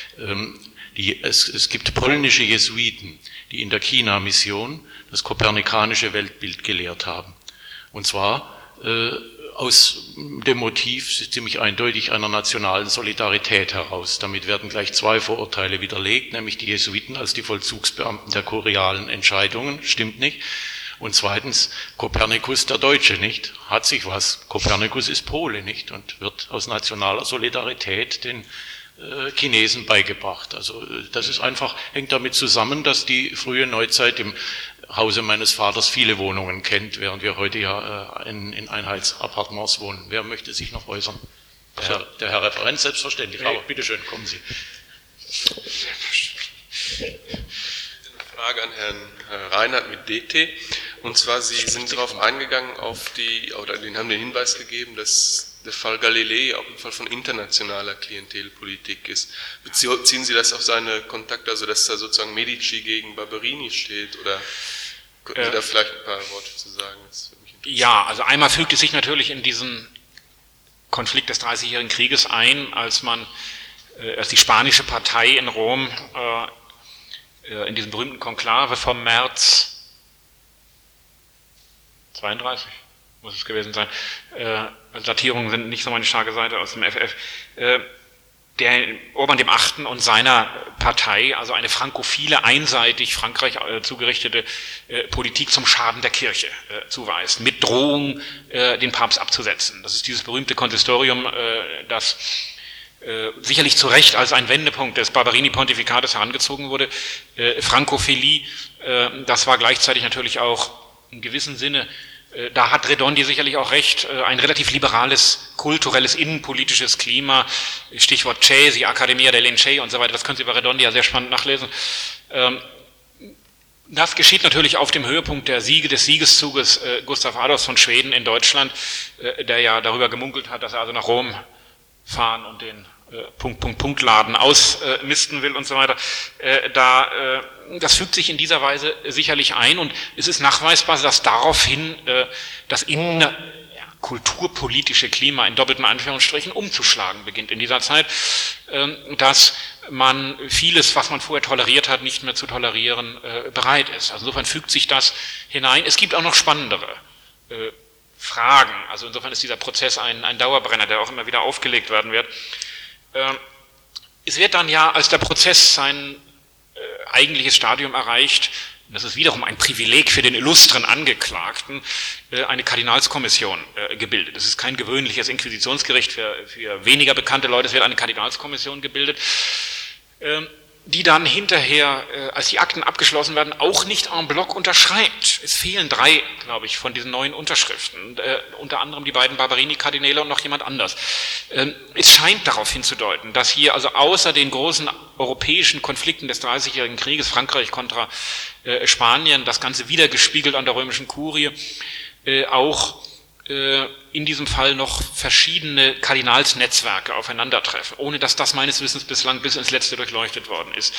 Es gibt polnische Jesuiten, die in der China-Mission das kopernikanische Weltbild gelehrt haben. Und zwar aus dem Motiv ziemlich eindeutig einer nationalen Solidarität heraus. Damit werden gleich zwei Vorurteile widerlegt, nämlich die Jesuiten als die Vollzugsbeamten der kurialen Entscheidungen, stimmt nicht. Und zweitens, Kopernikus der Deutsche, nicht? Hat sich was. Kopernikus ist Pole, nicht? Und wird aus nationaler Solidarität den Chinesen beigebracht. Also das ist einfach, hängt damit zusammen, dass die frühe Neuzeit im Hause meines Vaters viele Wohnungen kennt, während wir heute ja in Einheitsappartements wohnen. Wer möchte sich noch äußern? Der Herr Referent, selbstverständlich, aber bitteschön, kommen Sie. Eine Frage an Herrn Reinhardt mit DT. Und zwar, Sie sind darauf eingegangen, haben den Hinweis gegeben, dass der Fall Galilei auch ein Fall von internationaler Klientelpolitik ist. Beziehen Sie das auf seine Kontakte, also dass da sozusagen Medici gegen Barberini steht, oder könnten Sie da vielleicht ein paar Worte zu sagen? Ja, also einmal fügt es sich natürlich in diesen Konflikt des Dreißigjährigen Krieges ein, als die spanische Partei in Rom in diesem berühmten Konklave vom März 32 muss es gewesen sein, Datierungen sind nicht so meine starke Seite aus dem FF, der Urban VIII. Und seiner Partei, also eine frankophile, einseitig Frankreich zugerichtete Politik zum Schaden der Kirche zuweist, mit Drohung, den Papst abzusetzen. Das ist dieses berühmte Konsistorium, das sicherlich zu Recht als ein Wendepunkt des Barberini-Pontifikates herangezogen wurde. Frankophilie, das war gleichzeitig natürlich auch in gewissem Sinne, da hat Redondi sicherlich auch recht, ein relativ liberales, kulturelles, innenpolitisches Klima, Stichwort Cesi, Accademia dei Lincei und so weiter, das können Sie bei Redondi ja sehr spannend nachlesen. Das geschieht natürlich auf dem Höhepunkt des Siegeszuges Gustav Adolfs von Schweden in Deutschland, der ja darüber gemunkelt hat, dass er also nach Rom fahren und den Punktladen ausmisten will und so weiter. Das fügt sich in dieser Weise sicherlich ein, und es ist nachweisbar, dass daraufhin das kulturpolitische Klima in doppelten Anführungsstrichen umzuschlagen beginnt in dieser Zeit, dass man vieles, was man vorher toleriert hat, nicht mehr zu tolerieren bereit ist. Also insofern fügt sich das hinein. Es gibt auch noch spannendere Fragen. Also insofern ist dieser Prozess ein Dauerbrenner, der auch immer wieder aufgelegt werden wird. Es wird dann ja, als der Prozess sein eigentliches Stadium erreicht, das ist wiederum ein Privileg für den illustren Angeklagten, eine Kardinalskommission gebildet. Das ist kein gewöhnliches Inquisitionsgericht für weniger bekannte Leute, es wird eine Kardinalskommission gebildet, die dann hinterher, als die Akten abgeschlossen werden, auch nicht en bloc unterschreibt. Es fehlen 3, glaube ich, von diesen 9 Unterschriften, unter anderem die beiden Barberini-Kardinäle und noch jemand anders. Es scheint darauf hinzudeuten, dass hier also außer den großen europäischen Konflikten des Dreißigjährigen Krieges, Frankreich kontra Spanien, das Ganze wiedergespiegelt an der römischen Kurie, auch in diesem Fall noch verschiedene Kardinalsnetzwerke aufeinandertreffen, ohne dass das meines Wissens bislang bis ins Letzte durchleuchtet worden ist.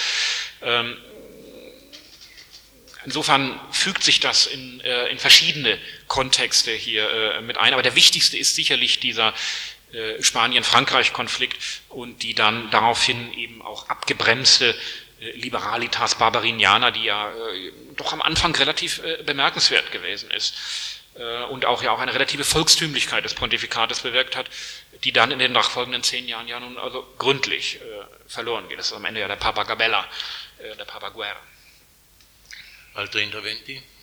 Insofern fügt sich das in verschiedene Kontexte hier mit ein, aber der wichtigste ist sicherlich dieser Spanien-Frankreich-Konflikt und die dann daraufhin eben auch abgebremste Liberalitas Barberiniana, die ja doch am Anfang relativ bemerkenswert gewesen ist. Und auch eine relative Volkstümlichkeit des Pontifikates bewirkt hat, die dann in den nachfolgenden 10 Jahren ja nun also gründlich verloren geht. Das ist am Ende ja der Papa Gabella, der Papa Guerra. Altri interventi?